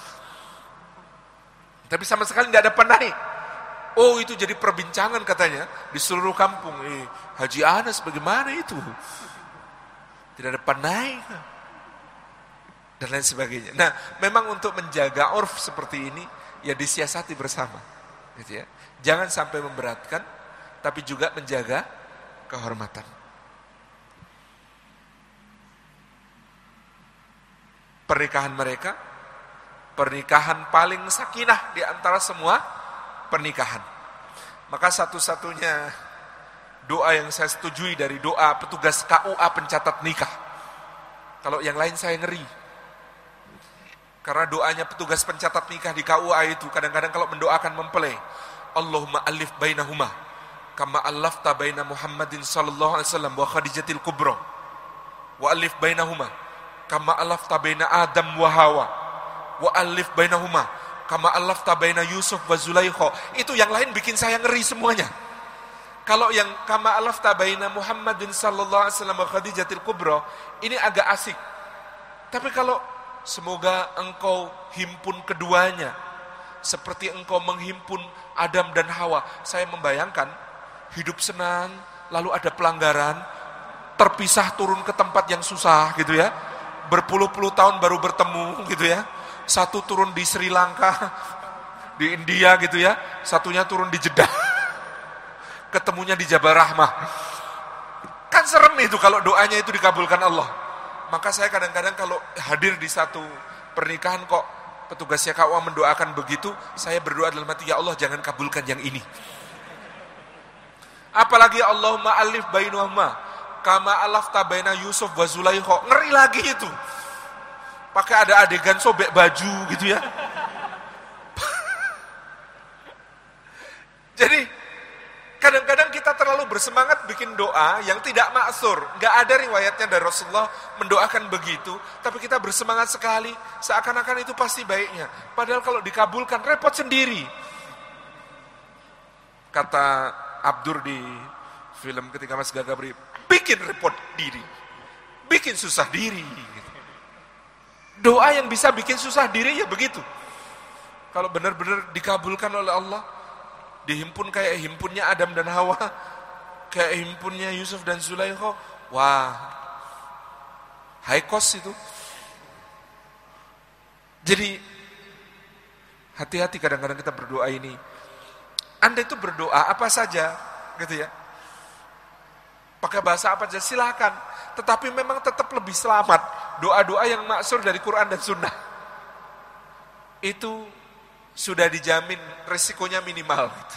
Tapi sama sekali tidak ada penaik. Oh itu jadi perbincangan katanya di seluruh kampung. Haji Anas bagaimana itu? Tidak ada penaik dan lain sebagainya. Nah, memang untuk menjaga urf seperti ini ya disiasati bersama, gitu ya. Jangan sampai memberatkan, tapi juga menjaga kehormatan. pernikahan mereka, pernikahan paling sakinah di antara semua pernikahan. Maka satu-satunya doa yang saya setujui dari doa petugas KUA pencatat nikah. Kalau yang lain saya ngeri. Karena doanya petugas pencatat nikah di KUA itu kadang-kadang kalau mendoakan mempelai, Allahumma alif bainahuma kama allafta baina Muhammadin sallallahu alaihi wasallam wa Khadijatil Kubra wa alif bainahuma kama allafta baina Adam wa Hawa wa alif bainahuma kama allafta baina Yusuf wa Zulaikha. Itu yang lain bikin saya ngeri semuanya. Kalau yang kama allafta baina Muhammadin sallallahu alaihi wasallam wa Khadijatil Kubra ini agak asik. Tapi kalau semoga engkau himpun keduanya seperti engkau menghimpun Adam dan Hawa, saya membayangkan hidup senang, lalu ada pelanggaran, terpisah turun ke tempat yang susah gitu ya, berpuluh-puluh tahun baru bertemu gitu ya, satu turun di Sri Lanka, di India gitu ya, satunya turun di Jeddah, ketemunya di Jabal Rahmah. Kan serem itu kalau doanya itu dikabulkan Allah. Maka saya kadang-kadang kalau hadir di satu pernikahan kok petugasnya KUA mendoakan begitu, saya berdoa dalam hati, ya Allah jangan kabulkan yang ini. Apalagi Allahumma alif bainahuma kama alafta baina Yusuf wa Zulaikha. Ngeri lagi itu. Pakai ada adegan sobek baju gitu ya. Jadi kadang-kadang kita terlalu bersemangat bikin doa yang tidak maksur. Gak ada riwayatnya dari Rasulullah mendoakan begitu. Tapi kita bersemangat sekali. Seakan-akan itu pasti baiknya. Padahal kalau dikabulkan repot sendiri. Kata Abdur di film Ketika Mas Gaga Beri, bikin repot diri. Bikin susah diri. Doa yang bisa bikin susah diri ya begitu. Kalau benar-benar dikabulkan oleh Allah, dihimpun kayak himpunnya Adam dan Hawa, kayak himpunnya Yusuf dan Zulaikha, wah, high cost itu. Jadi hati-hati kadang-kadang kita berdoa ini. Anda itu berdoa apa saja, gitu ya. Pakai bahasa apa saja silakan, tetapi memang tetap lebih selamat doa-doa yang maksur dari Quran dan Sunnah. Itu sudah dijamin risikonya minimal gitu.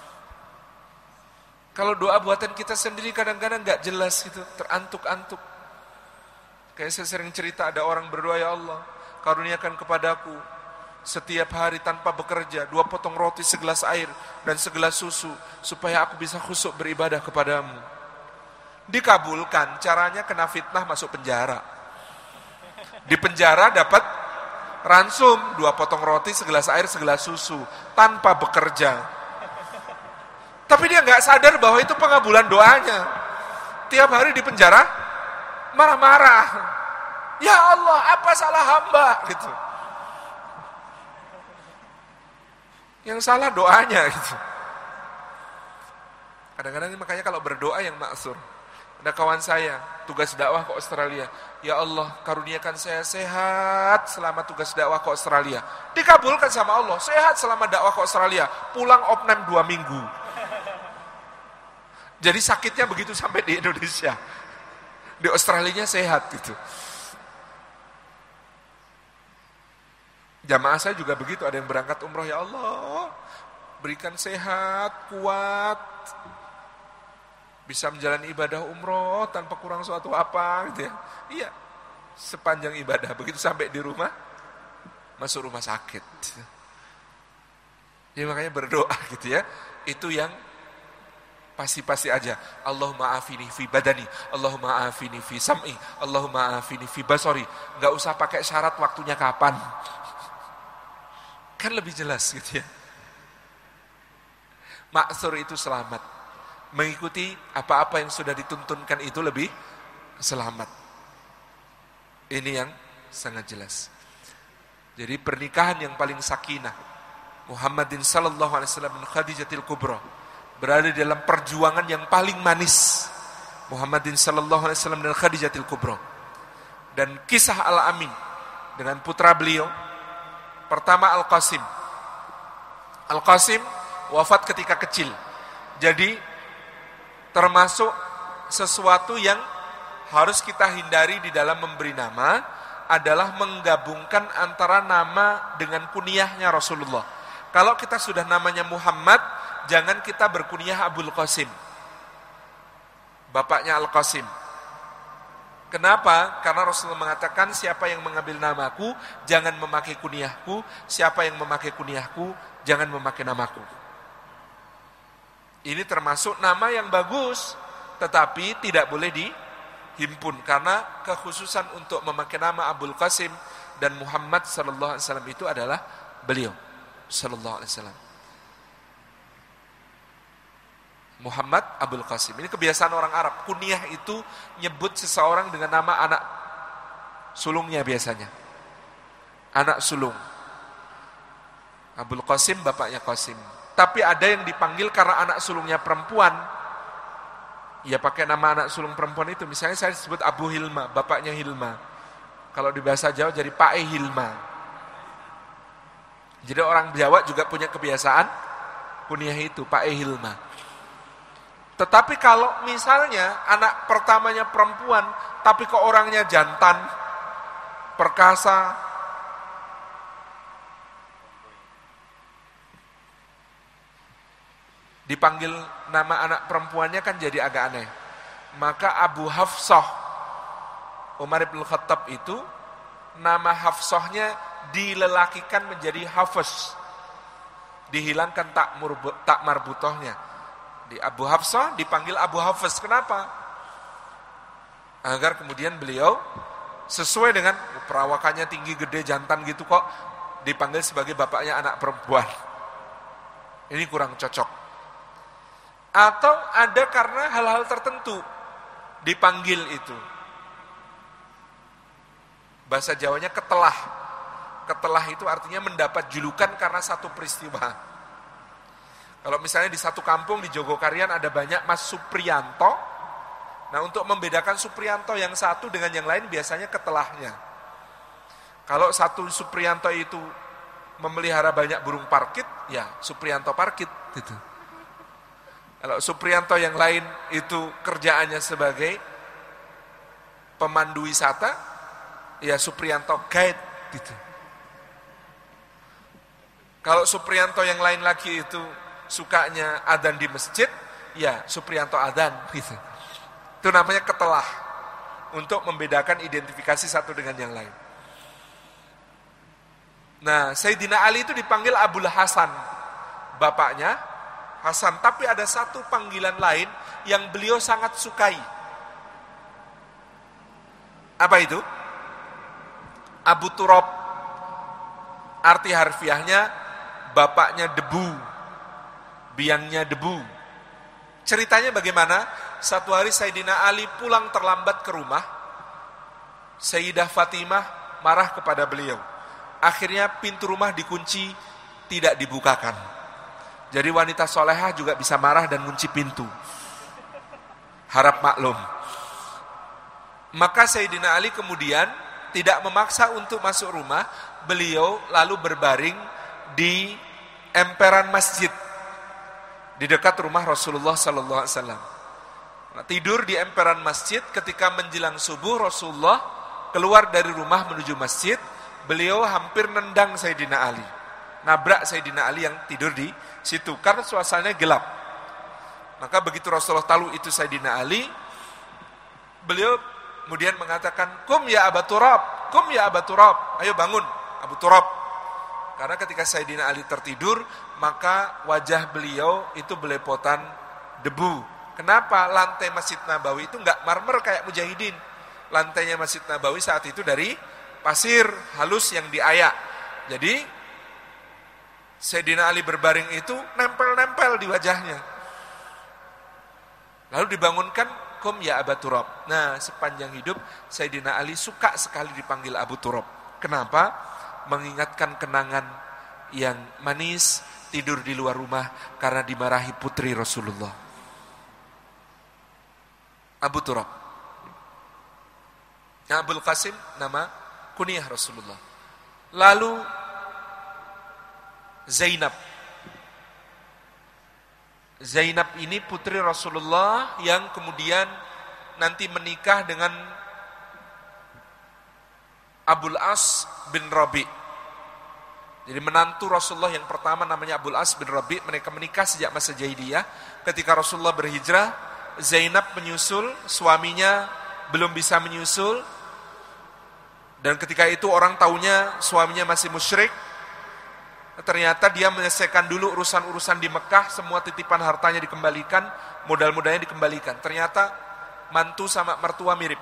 Kalau doa buatan kita sendiri kadang-kadang gak jelas gitu, terantuk-antuk. Kayak saya sering cerita ada orang berdoa, ya Allah karuniakan kepadaku setiap hari tanpa bekerja 2 potong roti, segelas air dan segelas susu supaya aku bisa khusyuk beribadah kepadamu. Dikabulkan, caranya kena fitnah masuk penjara. Di penjara dapat ransum 2 potong roti, segelas air, segelas susu tanpa bekerja. Tapi dia nggak sadar bahwa itu pengabulan doanya. Tiap hari di penjara marah-marah. Ya Allah, apa salah hamba gitu. Yang salah doanya gitu. Kadang-kadang makanya kalau berdoa yang maksur. Ada kawan saya tugas dakwah ke Australia. Ya Allah, karuniakan saya sehat selama tugas dakwah ke Australia. Dikabulkan sama Allah, sehat selama dakwah ke Australia. Pulang opname 2 minggu. Jadi sakitnya begitu sampai di Indonesia. Di Australianya sehat gitu. Jamaah saya juga begitu, ada yang berangkat umroh, ya Allah, berikan sehat, kuat, bisa menjalani ibadah umroh tanpa kurang suatu apa gitu ya. Iya, sepanjang ibadah, begitu sampai di rumah, masuk rumah sakit. Jadi makanya berdoa gitu ya, itu yang pasti-pasti aja. Allahumma afini fi badani, Allahumma afini fi sam'i, Allahumma afini fi basari. Gak usah pakai syarat waktunya kapan. Kan lebih jelas gitu ya. Maksur itu selamat. Mengikuti apa-apa yang sudah dituntunkan itu lebih selamat. Ini yang sangat jelas. Jadi pernikahan yang paling sakinah, Muhammadin sallallahu alaihi wasallam dan Khadijatil Kubra, berada dalam perjuangan yang paling manis. Muhammadin sallallahu alaihi wasallam dan Khadijatil Kubra. Dan kisah Al-Amin dengan putra beliau, pertama Al-Qasim. Al-Qasim wafat ketika kecil. Jadi termasuk sesuatu yang harus kita hindari di dalam memberi nama. adalah menggabungkan antara nama dengan kunyahnya Rasulullah. Kalau kita sudah namanya Muhammad, jangan kita berkunyah Abul Qasim, bapaknya Al-Qasim. Kenapa? Karena Rasulullah mengatakan siapa yang mengambil namaku jangan memakai kunyahku, siapa yang memakai kunyahku jangan memakai namaku. Ini termasuk nama yang bagus, tetapi tidak boleh dihimpun karena kekhususan untuk memakai nama Abul Qasim dan Muhammad sallallahu alaihi wasallam itu adalah beliau sallallahu alaihi wasallam. Muhammad Abul Qasim. Ini kebiasaan orang Arab. Kunyah itu nyebut seseorang dengan nama anak sulungnya biasanya. Anak sulung. Abul Qasim bapaknya Qasim. Tapi ada yang dipanggil karena anak sulungnya perempuan. Ya pakai nama anak sulung perempuan itu. Misalnya saya disebut Abu Hilma, bapaknya Hilma. Kalau di bahasa Jawa jadi Pak Hilma. Jadi orang Jawa juga punya kebiasaan kunyah itu Pak Hilma. Tetapi kalau misalnya anak pertamanya perempuan, tapi kok orangnya jantan, perkasa, dipanggil nama anak perempuannya kan jadi agak aneh. Maka Abu Hafsah, Umar bin Khattab itu, nama Hafsahnya dilelakikan menjadi Hafs. Dihilangkan tak marbutohnya. Di Abu Hafsah dipanggil Abu Hafiz. Kenapa? Agar kemudian beliau sesuai dengan perawakannya tinggi, gede, jantan gitu kok dipanggil sebagai bapaknya anak perempuan. Ini kurang cocok. Atau ada karena hal-hal tertentu dipanggil itu. Bahasa Jawanya ketelah. Ketelah itu artinya mendapat julukan karena satu peristiwa. Kalau misalnya di satu kampung di Jogokarian ada banyak Mas Supriyanto. Nah untuk membedakan Supriyanto yang satu dengan yang lain biasanya ketelahnya. Kalau satu Supriyanto itu memelihara banyak burung parkit, ya Supriyanto parkit gitu. Kalau Supriyanto yang lain itu kerjaannya sebagai pemandu wisata, ya Supriyanto guide gitu. Kalau Supriyanto yang lain lagi itu sukanya adzan di masjid, ya Supriyanto adzan gitu. Itu namanya ketelah untuk membedakan identifikasi satu dengan yang lain. Nah, Sayyidina Ali itu dipanggil Abul Hasan, bapaknya Hasan, tapi ada satu panggilan lain yang beliau sangat sukai. Apa itu? Abu Turab. Arti harfiahnya bapaknya debu. Biangnya debu. Ceritanya bagaimana? Satu hari Sayyidina Ali pulang terlambat ke rumah. Sayyidah Fatimah marah kepada beliau. Akhirnya pintu rumah dikunci, tidak dibukakan. Jadi wanita solehah juga bisa marah dan kunci pintu. Harap maklum. Maka Sayyidina Ali kemudian tidak memaksa untuk masuk rumah. Beliau lalu berbaring di emperan masjid di dekat rumah Rasulullah sallallahu alaihi wasallam. Nah, tidur di emperan masjid. Ketika menjelang subuh Rasulullah keluar dari rumah menuju masjid, beliau hampir nendang Sayyidina Ali. Nabrak Sayyidina Ali yang tidur di situ karena suasananya gelap. Maka begitu Rasulullah tahu itu Sayyidina Ali, beliau kemudian mengatakan, "Kum ya Abu Turab, kum ya Abu Turab." Ayo bangun Abu Turab. Karena ketika Sayyidina Ali tertidur, maka wajah beliau itu belepotan debu. Kenapa? Lantai Masjid Nabawi itu enggak marmer kayak Mujahidin. Lantainya Masjid Nabawi saat itu dari pasir halus yang diayak. Jadi Sayyidina Ali berbaring itu nempel-nempel di wajahnya. Lalu dibangunkan, "Kum ya Abu Turab." Nah, sepanjang hidup Sayyidina Ali suka sekali dipanggil Abu Turab. Kenapa? Mengingatkan kenangan yang manis, tidur di luar rumah karena dimarahi putri Rasulullah. Abu Turab. Abul Qasim nama kunyah Rasulullah. Lalu Zainab. Zainab ini putri Rasulullah yang kemudian nanti menikah dengan Abul As bin Rabi. Jadi menantu Rasulullah yang pertama namanya Abul As bin Rabi. Mereka menikah sejak masa jahiliyah. Ketika Rasulullah berhijrah, Zainab menyusul, suaminya belum bisa menyusul. Dan ketika itu orang taunya suaminya masih musyrik. Ternyata dia menyelesaikan dulu urusan-urusan di Mekah, semua titipan hartanya dikembalikan, modal-modalnya dikembalikan. Ternyata mantu sama mertua mirip.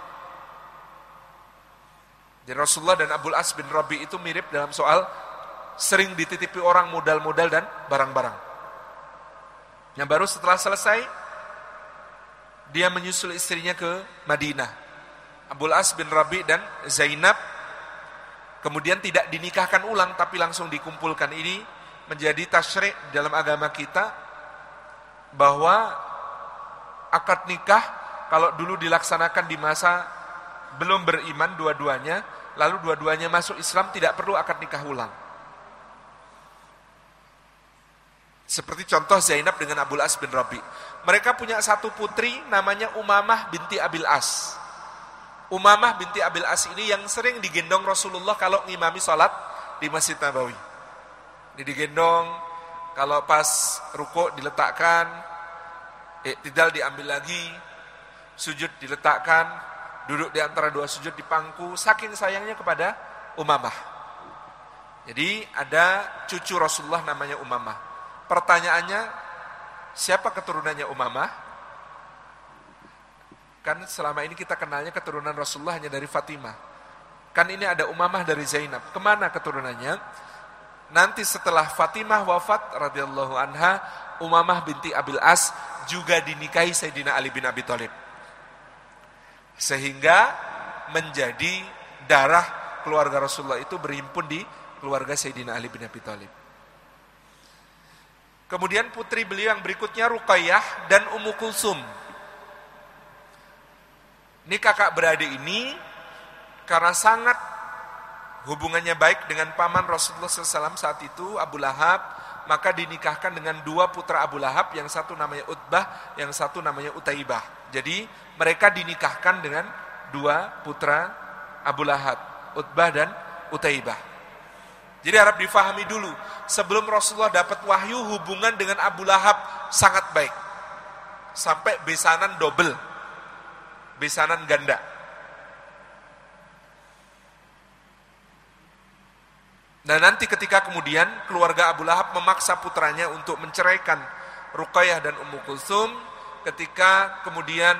Jadi Rasulullah dan Abul As bin Rabi itu mirip dalam soal sering dititipi orang modal-modal dan barang-barang. Yang baru setelah selesai, dia menyusul istrinya ke Madinah. Abul As bin Rabi dan Zainab kemudian tidak dinikahkan ulang, tapi langsung dikumpulkan. Ini menjadi tasyri' dalam agama kita, bahwa akad nikah kalau dulu dilaksanakan di masa belum beriman dua-duanya, lalu dua-duanya masuk Islam, tidak perlu akad nikah ulang. Seperti contoh Zainab dengan Abul As bin Rabi. Mereka punya satu putri namanya Umamah binti Abil As. Umamah binti Abil As ini yang sering digendong Rasulullah kalau ngimami sholat di Masjid Nabawi. Ini digendong, kalau pas rukuk diletakkan, i'tidal diambil lagi, sujud diletakkan, duduk di antara dua sujud dipangku, saking sayangnya kepada Umamah. Jadi ada cucu Rasulullah namanya Umamah. Pertanyaannya, siapa keturunannya Umamah? Kan selama ini kita kenalnya keturunan Rasulullah hanya dari Fatimah. Kan ini ada Umamah dari Zainab. Kemana keturunannya? Nanti setelah Fatimah wafat radhiyallahu anha, Umamah binti Abil As juga dinikahi Sayyidina Ali bin Abi Thalib. Sehingga menjadi darah keluarga Rasulullah itu berhimpun di keluarga Sayyidina Ali bin Abi Thalib. Kemudian putri beliau yang berikutnya Ruqayyah dan Ummu Kulsum. Ini kakak beradik ini karena sangat hubungannya baik dengan paman Rasulullah SAW saat itu, Abu Lahab, maka dinikahkan dengan dua putra Abu Lahab, yang satu namanya Utbah, yang satu namanya Utaibah. Jadi mereka dinikahkan dengan dua putra Abu Lahab, Utbah dan Utaibah. Jadi harap difahami dulu, sebelum Rasulullah dapat wahyu, hubungan dengan Abu Lahab sangat baik. Sampai besanan double. Besanan ganda. Nah nanti ketika kemudian keluarga Abu Lahab memaksa putranya untuk menceraikan Ruqayyah dan Ummu Kulsum, ketika kemudian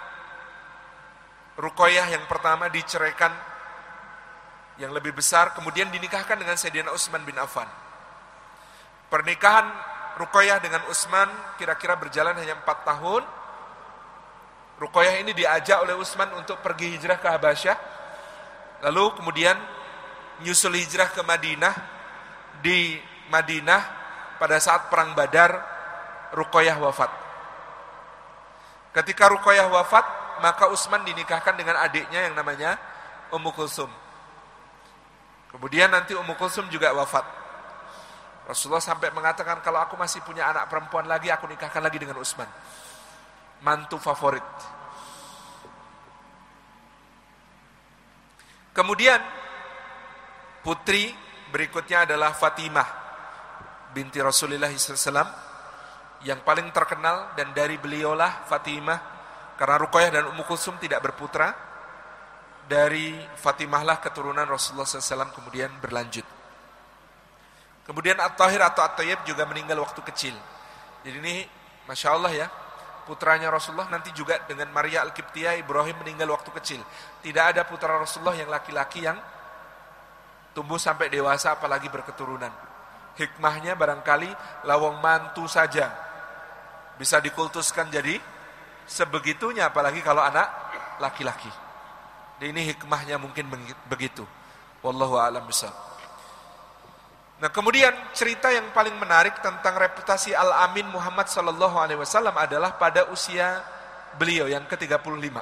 Ruqayyah yang pertama diceraikan yang lebih besar, kemudian dinikahkan dengan Sayyidina Utsman bin Affan. Pernikahan Ruqayyah dengan Utsman kira-kira berjalan hanya 4 tahun. Ruqayyah ini diajak oleh Utsman untuk pergi hijrah ke Habasyah. Lalu kemudian nyusul hijrah ke Madinah. Di Madinah pada saat perang Badar, Ruqayyah wafat. Ketika Ruqayyah wafat, maka Utsman dinikahkan dengan adiknya yang namanya Ummu Kulsum. Kemudian nanti Ummu Kulsum juga wafat. Rasulullah sampai mengatakan, kalau aku masih punya anak perempuan lagi, aku nikahkan lagi dengan Utsman. Mantu favorit. Kemudian putri berikutnya adalah Fatimah binti Rasulullah SAW, yang paling terkenal, dan dari beliaulah Fatimah, karena Ruqayyah dan Ummu Kulsum tidak berputra, dari Fatimahlah keturunan Rasulullah SAW kemudian berlanjut. Kemudian At-Tahir atau At-Thayyib juga meninggal waktu kecil. Jadi ini Masya Allah ya, putranya Rasulullah nanti juga dengan Maria Al-Qibtiyah, Ibrahim meninggal waktu kecil. Tidak ada putra Rasulullah yang laki-laki yang tumbuh sampai dewasa apalagi berketurunan. Hikmahnya barangkali lawang mantu saja bisa dikultuskan jadi sebegitunya, apalagi kalau anak laki-laki. Dan ini hikmahnya mungkin begitu. Wallahu a'lam bishawab. Nah kemudian cerita yang paling menarik tentang reputasi Al-Amin Muhammad SAW adalah pada usia beliau yang ke-35.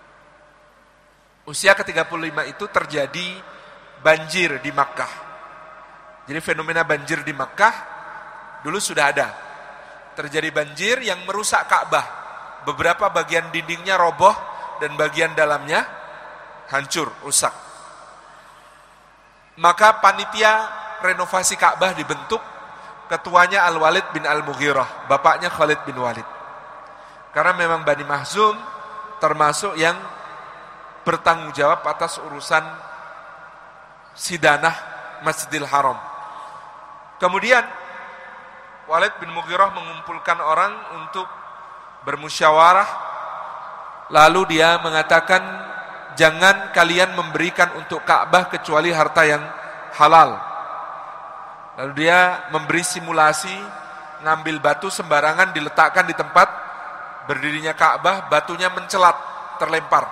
Usia ke-35 itu terjadi banjir di Makkah. Jadi fenomena banjir di Makkah dulu sudah ada. Terjadi banjir yang merusak Ka'bah. Beberapa bagian dindingnya roboh dan bagian dalamnya hancur, rusak. Maka panitia renovasi Ka'bah dibentuk, ketuanya Al-Walid bin Al-Mughirah, bapaknya Khalid bin Walid. Karena memang Bani Makhzum termasuk yang bertanggung jawab atas urusan sidanah Masjidil Haram. Kemudian Walid bin Mughirah mengumpulkan orang untuk bermusyawarah, lalu dia mengatakan, jangan kalian memberikan untuk Ka'bah kecuali harta yang halal. Lalu dia memberi simulasi, ngambil batu sembarangan diletakkan di tempat berdirinya Ka'bah, batunya mencelat, terlempar.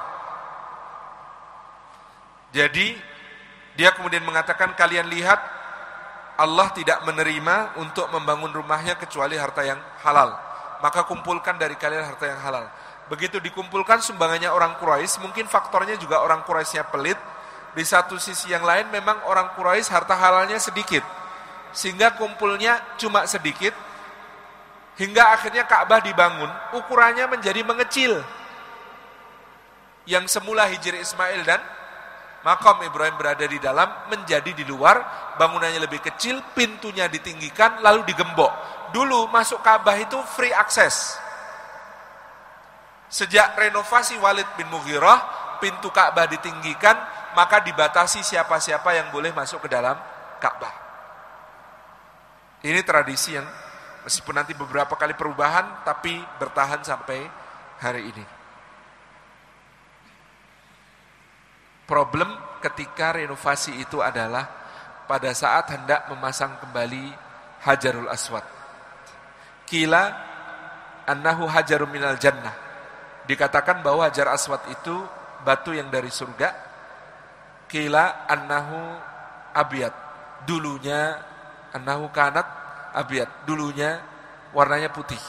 Jadi dia kemudian mengatakan, kalian lihat, Allah tidak menerima untuk membangun rumahnya kecuali harta yang halal. Maka kumpulkan dari kalian harta yang halal. Begitu dikumpulkan sumbangannya orang Quraisy, mungkin faktornya juga orang Quraisynya pelit. Di satu sisi yang lain memang orang Quraisy harta halalnya sedikit, sehingga kumpulnya cuma sedikit, hingga akhirnya Ka'bah dibangun, ukurannya menjadi mengecil. Yang semula Hijri Ismail dan Maqam Ibrahim berada di dalam, menjadi di luar, bangunannya lebih kecil, pintunya ditinggikan, lalu digembok. Dulu masuk Ka'bah itu free access. Sejak renovasi Walid bin Mughirah, pintu Ka'bah ditinggikan, maka dibatasi siapa-siapa yang boleh masuk ke dalam Ka'bah. Ini tradisi yang meskipun nanti beberapa kali perubahan, tapi bertahan sampai hari ini. Problem ketika renovasi itu adalah pada saat hendak memasang kembali Hajarul Aswad. Qila annahu hajarun minal jannah. Dikatakan bahwa Hajar Aswad itu batu yang dari surga. Qila annahu abyad. Dulunya annahu kanat abyad. Dulunya warnanya putih.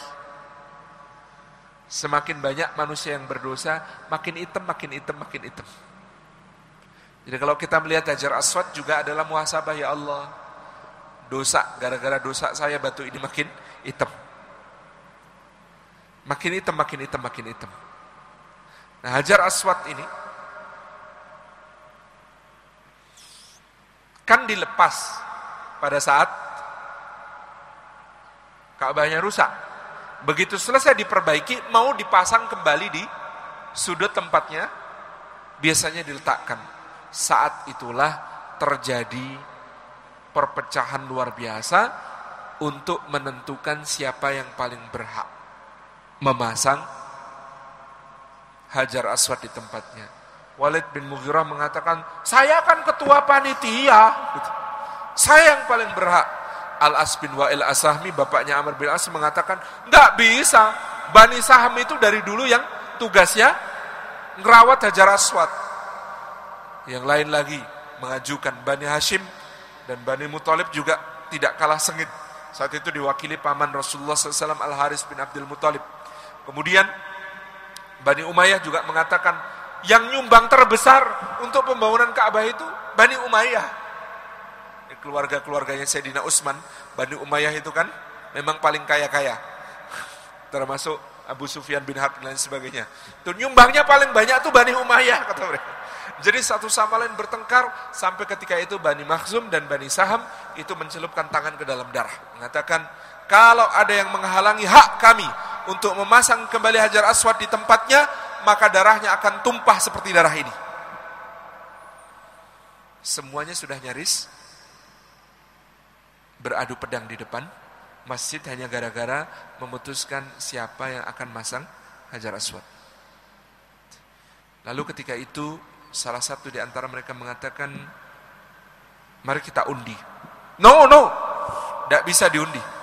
Semakin banyak manusia yang berdosa, makin hitam, makin hitam, makin hitam. Jadi kalau kita melihat Hajar Aswad juga adalah muhasabah, ya Allah. Dosa, gara-gara dosa saya batu ini makin hitam. Makin hitam, makin hitam, makin hitam. Nah, Hajar Aswad ini kan dilepas pada saat Ka'bahnya rusak. Begitu selesai diperbaiki, mau dipasang kembali di sudut tempatnya, biasanya diletakkan. Saat itulah terjadi perpecahan luar biasa untuk menentukan siapa yang paling berhak memasang Hajar Aswad di tempatnya. Walid bin Mughirah mengatakan, saya kan ketua panitia, saya yang paling berhak. Al-As bin Wa'il As-Sahmi, bapaknya Amr bin As, mengatakan, enggak bisa, Bani Sahm itu dari dulu yang tugasnya ngerawat Hajar Aswad. Yang lain lagi mengajukan, Bani Hashim dan Bani Muthalib juga tidak kalah sengit. Saat itu diwakili paman Rasulullah SAW, Al-Haris bin Abdul Muthalib. Kemudian Bani Umayyah juga mengatakan, yang nyumbang terbesar untuk pembangunan Ka'bah itu Bani Umayyah. Keluarga-keluarganya Sayyidina Utsman, Bani Umayyah itu kan memang paling kaya-kaya. Termasuk Abu Sufyan bin Harb dan lain sebagainya. Itu nyumbangnya paling banyak tuh Bani Umayyah, kata mereka. Jadi satu sama lain bertengkar, sampai ketika itu Bani Makhzum dan Bani Saham itu mencelupkan tangan ke dalam darah. Mengatakan, kalau ada yang menghalangi hak kami untuk memasang kembali Hajar Aswad di tempatnya, maka darahnya akan tumpah seperti darah ini. Semuanya sudah nyaris beradu pedang di depan masjid hanya gara-gara memutuskan siapa yang akan masang Hajar Aswad. Lalu ketika itu salah satu di antara mereka mengatakan, mari kita undi. No, tidak bisa diundi.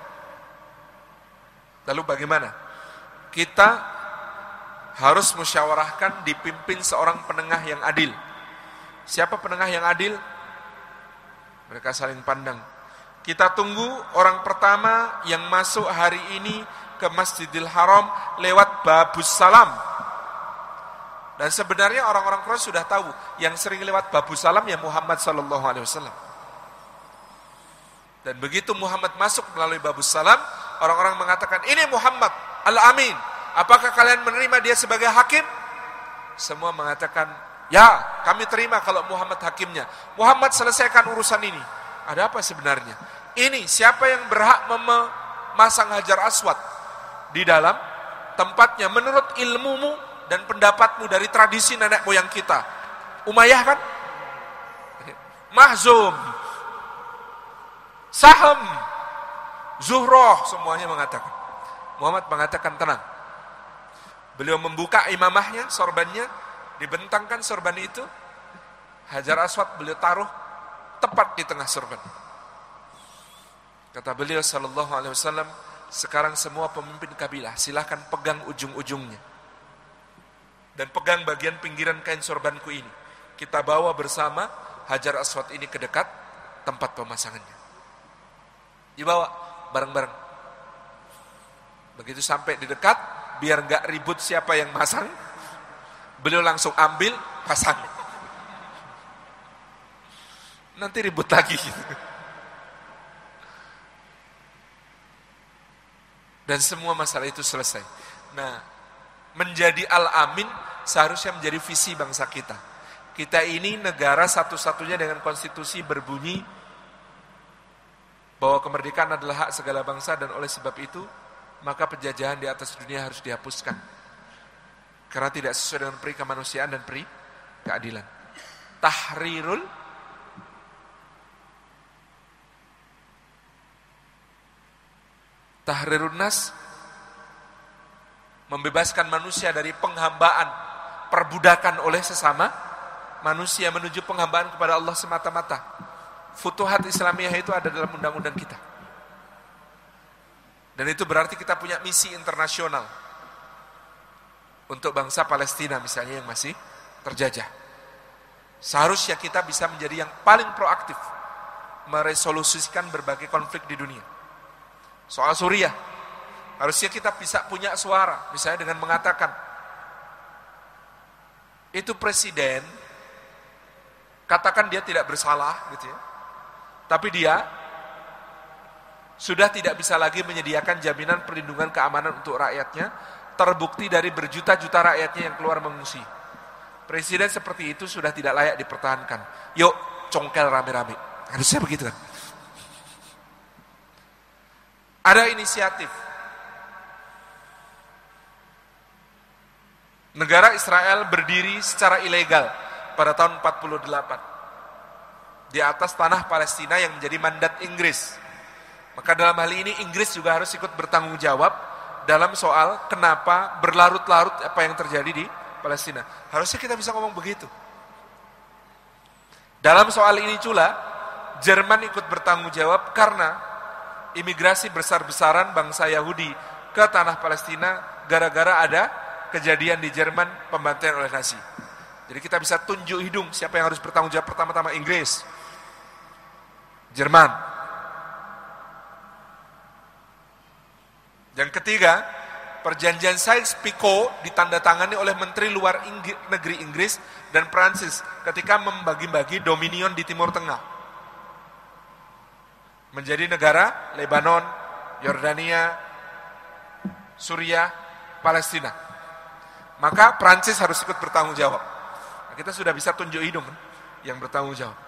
Lalu bagaimana? Kita harus musyawarahkan, dipimpin seorang penengah yang adil. Siapa penengah yang adil? Mereka saling pandang. Kita tunggu orang pertama yang masuk hari ini ke Masjidil Haram lewat Babus Salam. Dan sebenarnya orang-orang Quraisy sudah tahu, yang sering lewat Babus Salam ya Muhammad sallallahu alaihi wasallam. Dan begitu Muhammad masuk melalui Babus Salam, orang-orang mengatakan, ini Muhammad Al-Amin. Apakah kalian menerima dia sebagai hakim? Semua mengatakan, Ya, kami terima kalau Muhammad hakimnya. Muhammad selesaikan urusan ini. Ada apa sebenarnya? Ini siapa yang berhak memasang Hajar Aswad di dalam tempatnya menurut ilmumu dan pendapatmu dari tradisi nenek moyang kita? Umayyah kan? Mahzum, Saham, Zuhroh, semuanya mengatakan. Muhammad mengatakan tenang. Beliau membuka imamahnya, sorbannya, dibentangkan sorban itu, Hajar Aswad beliau taruh tepat di tengah sorban. Kata beliau sallallahu alaihi wasallam, sekarang semua pemimpin kabilah silahkan pegang ujung-ujungnya dan pegang bagian pinggiran kain sorbanku ini. Kita bawa bersama Hajar Aswad ini ke dekat tempat pemasangannya. Dibawa bareng-bareng. Begitu sampai di dekat, biar gak ribut siapa yang masang, beliau langsung ambil, pasang. Nanti ribut lagi. Dan semua masalah itu selesai. Nah, menjadi Al-Amin seharusnya menjadi visi bangsa kita. Kita ini negara satu-satunya dengan konstitusi berbunyi bahwa kemerdekaan adalah hak segala bangsa, dan oleh sebab itu maka penjajahan di atas dunia harus dihapuskan. Karena tidak sesuai dengan peri kemanusiaan dan peri keadilan. Tahrirun nas, membebaskan manusia dari penghambaan, perbudakan oleh sesama manusia menuju penghambaan kepada Allah semata-mata. Futuhat Islamiyah itu ada dalam undang-undang kita. Dan itu berarti kita punya misi internasional untuk bangsa Palestina misalnya yang masih terjajah. Seharusnya kita bisa menjadi yang paling proaktif meresolusikan berbagai konflik di dunia. Soal Suriah, harusnya kita bisa punya suara, misalnya dengan mengatakan, itu presiden, katakan dia tidak bersalah, gitu ya, tapi dia sudah tidak bisa lagi menyediakan jaminan perlindungan keamanan untuk rakyatnya, terbukti dari berjuta-juta rakyatnya yang keluar mengungsi. Presiden seperti itu sudah tidak layak dipertahankan. Yuk, congkel rame-rame. Harusnya begitu kan? Ada inisiatif. Negara Israel berdiri secara ilegal pada tahun 48 di atas tanah Palestina yang menjadi mandat Inggris. Maka dalam hal ini Inggris juga harus ikut bertanggung jawab dalam soal kenapa berlarut-larut apa yang terjadi di Palestina. Harusnya kita bisa ngomong begitu. Dalam soal ini pula, Jerman ikut bertanggung jawab karena imigrasi besar-besaran bangsa Yahudi ke tanah Palestina gara-gara ada kejadian di Jerman pembantaian oleh Nazi. Jadi kita bisa tunjuk hidung siapa yang harus bertanggung jawab. Pertama-tama Inggris, Jerman. Yang ketiga, perjanjian Sykes-Picot ditandatangani oleh Menteri Luar Negeri Inggris dan Prancis ketika membagi-bagi dominion di Timur Tengah menjadi negara Lebanon, Yordania, Suriah, Palestina. Maka Prancis harus ikut bertanggung jawab. Nah, kita sudah bisa tunjuk hidung yang bertanggung jawab.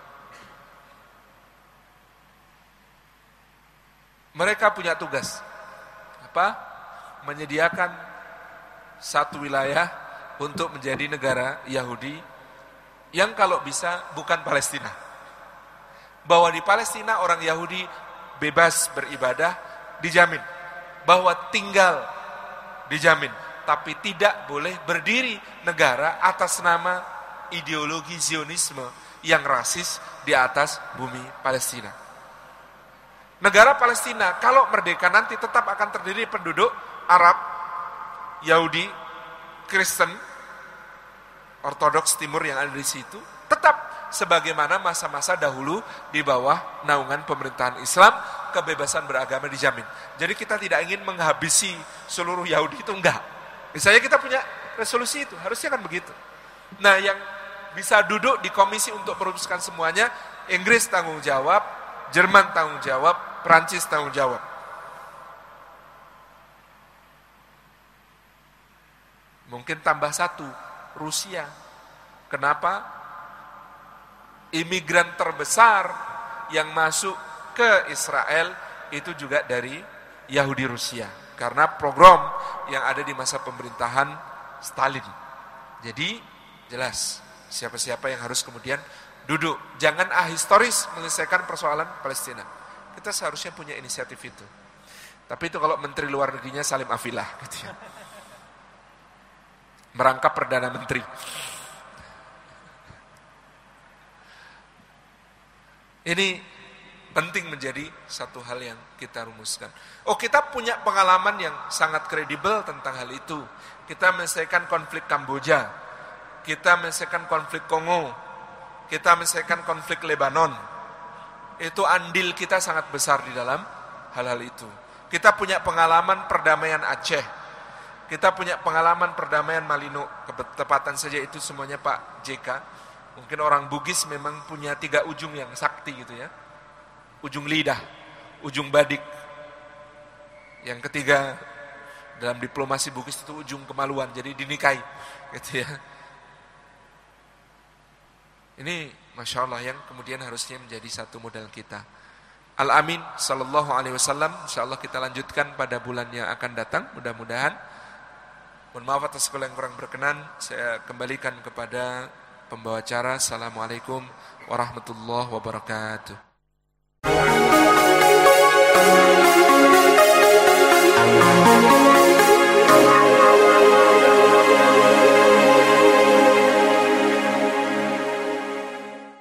Mereka punya tugas apa? Menyediakan satu wilayah untuk menjadi negara Yahudi yang kalau bisa bukan Palestina. Bahwa di Palestina orang Yahudi bebas beribadah dijamin, bahwa tinggal dijamin, tapi tidak boleh berdiri negara atas nama ideologi Zionisme yang rasis di atas bumi Palestina. Negara Palestina kalau merdeka nanti tetap akan terdiri penduduk Arab, Yahudi, Kristen, Ortodoks Timur yang ada di situ, tetap sebagaimana masa-masa dahulu di bawah naungan pemerintahan Islam, kebebasan beragama dijamin. Jadi kita tidak ingin menghabisi seluruh Yahudi, itu enggak. Misalnya kita punya resolusi itu, harusnya kan begitu. Nah, yang bisa duduk di komisi untuk merumuskan semuanya, Inggris tanggung jawab, Jerman tanggung jawab, Prancis tanggung jawab. Mungkin tambah satu, Rusia. Kenapa? Imigran terbesar yang masuk ke Israel itu juga dari Yahudi Rusia. Karena program yang ada di masa pemerintahan Stalin. Jadi jelas siapa-siapa yang harus kemudian duduk. Jangan ahistoris menyelesaikan persoalan Palestina. Kita seharusnya punya inisiatif itu. Tapi itu kalau Menteri Luar Negerinya Salim Afilah gitu ya. Merangkap Perdana Menteri. Ini penting menjadi satu hal yang kita rumuskan. Oh, kita punya pengalaman yang sangat kredibel tentang hal itu. Kita menyelesaikan konflik Kamboja. Kita menyelesaikan konflik Kongo. Kita menyelesaikan konflik Lebanon. Itu andil kita sangat besar di dalam hal-hal itu. Kita punya pengalaman perdamaian Aceh. Kita punya pengalaman perdamaian Malino. Ketepatan saja itu semuanya Pak JK. Mungkin orang Bugis memang punya 3 ujung yang sakti gitu ya. Ujung lidah, ujung badik. Yang ketiga dalam diplomasi Bugis itu ujung kemaluan, jadi dinikahi gitu ya. Ini Masya Allah yang kemudian harusnya menjadi satu modal kita. Al-Amin sallallahu alaihi wasallam, insyaallah kita lanjutkan pada bulan yang akan datang, mudah-mudahan. Mohon maaf atas segala yang kurang berkenan, saya kembalikan kepada pembawa acara. Assalamualaikum warahmatullahi wabarakatuh.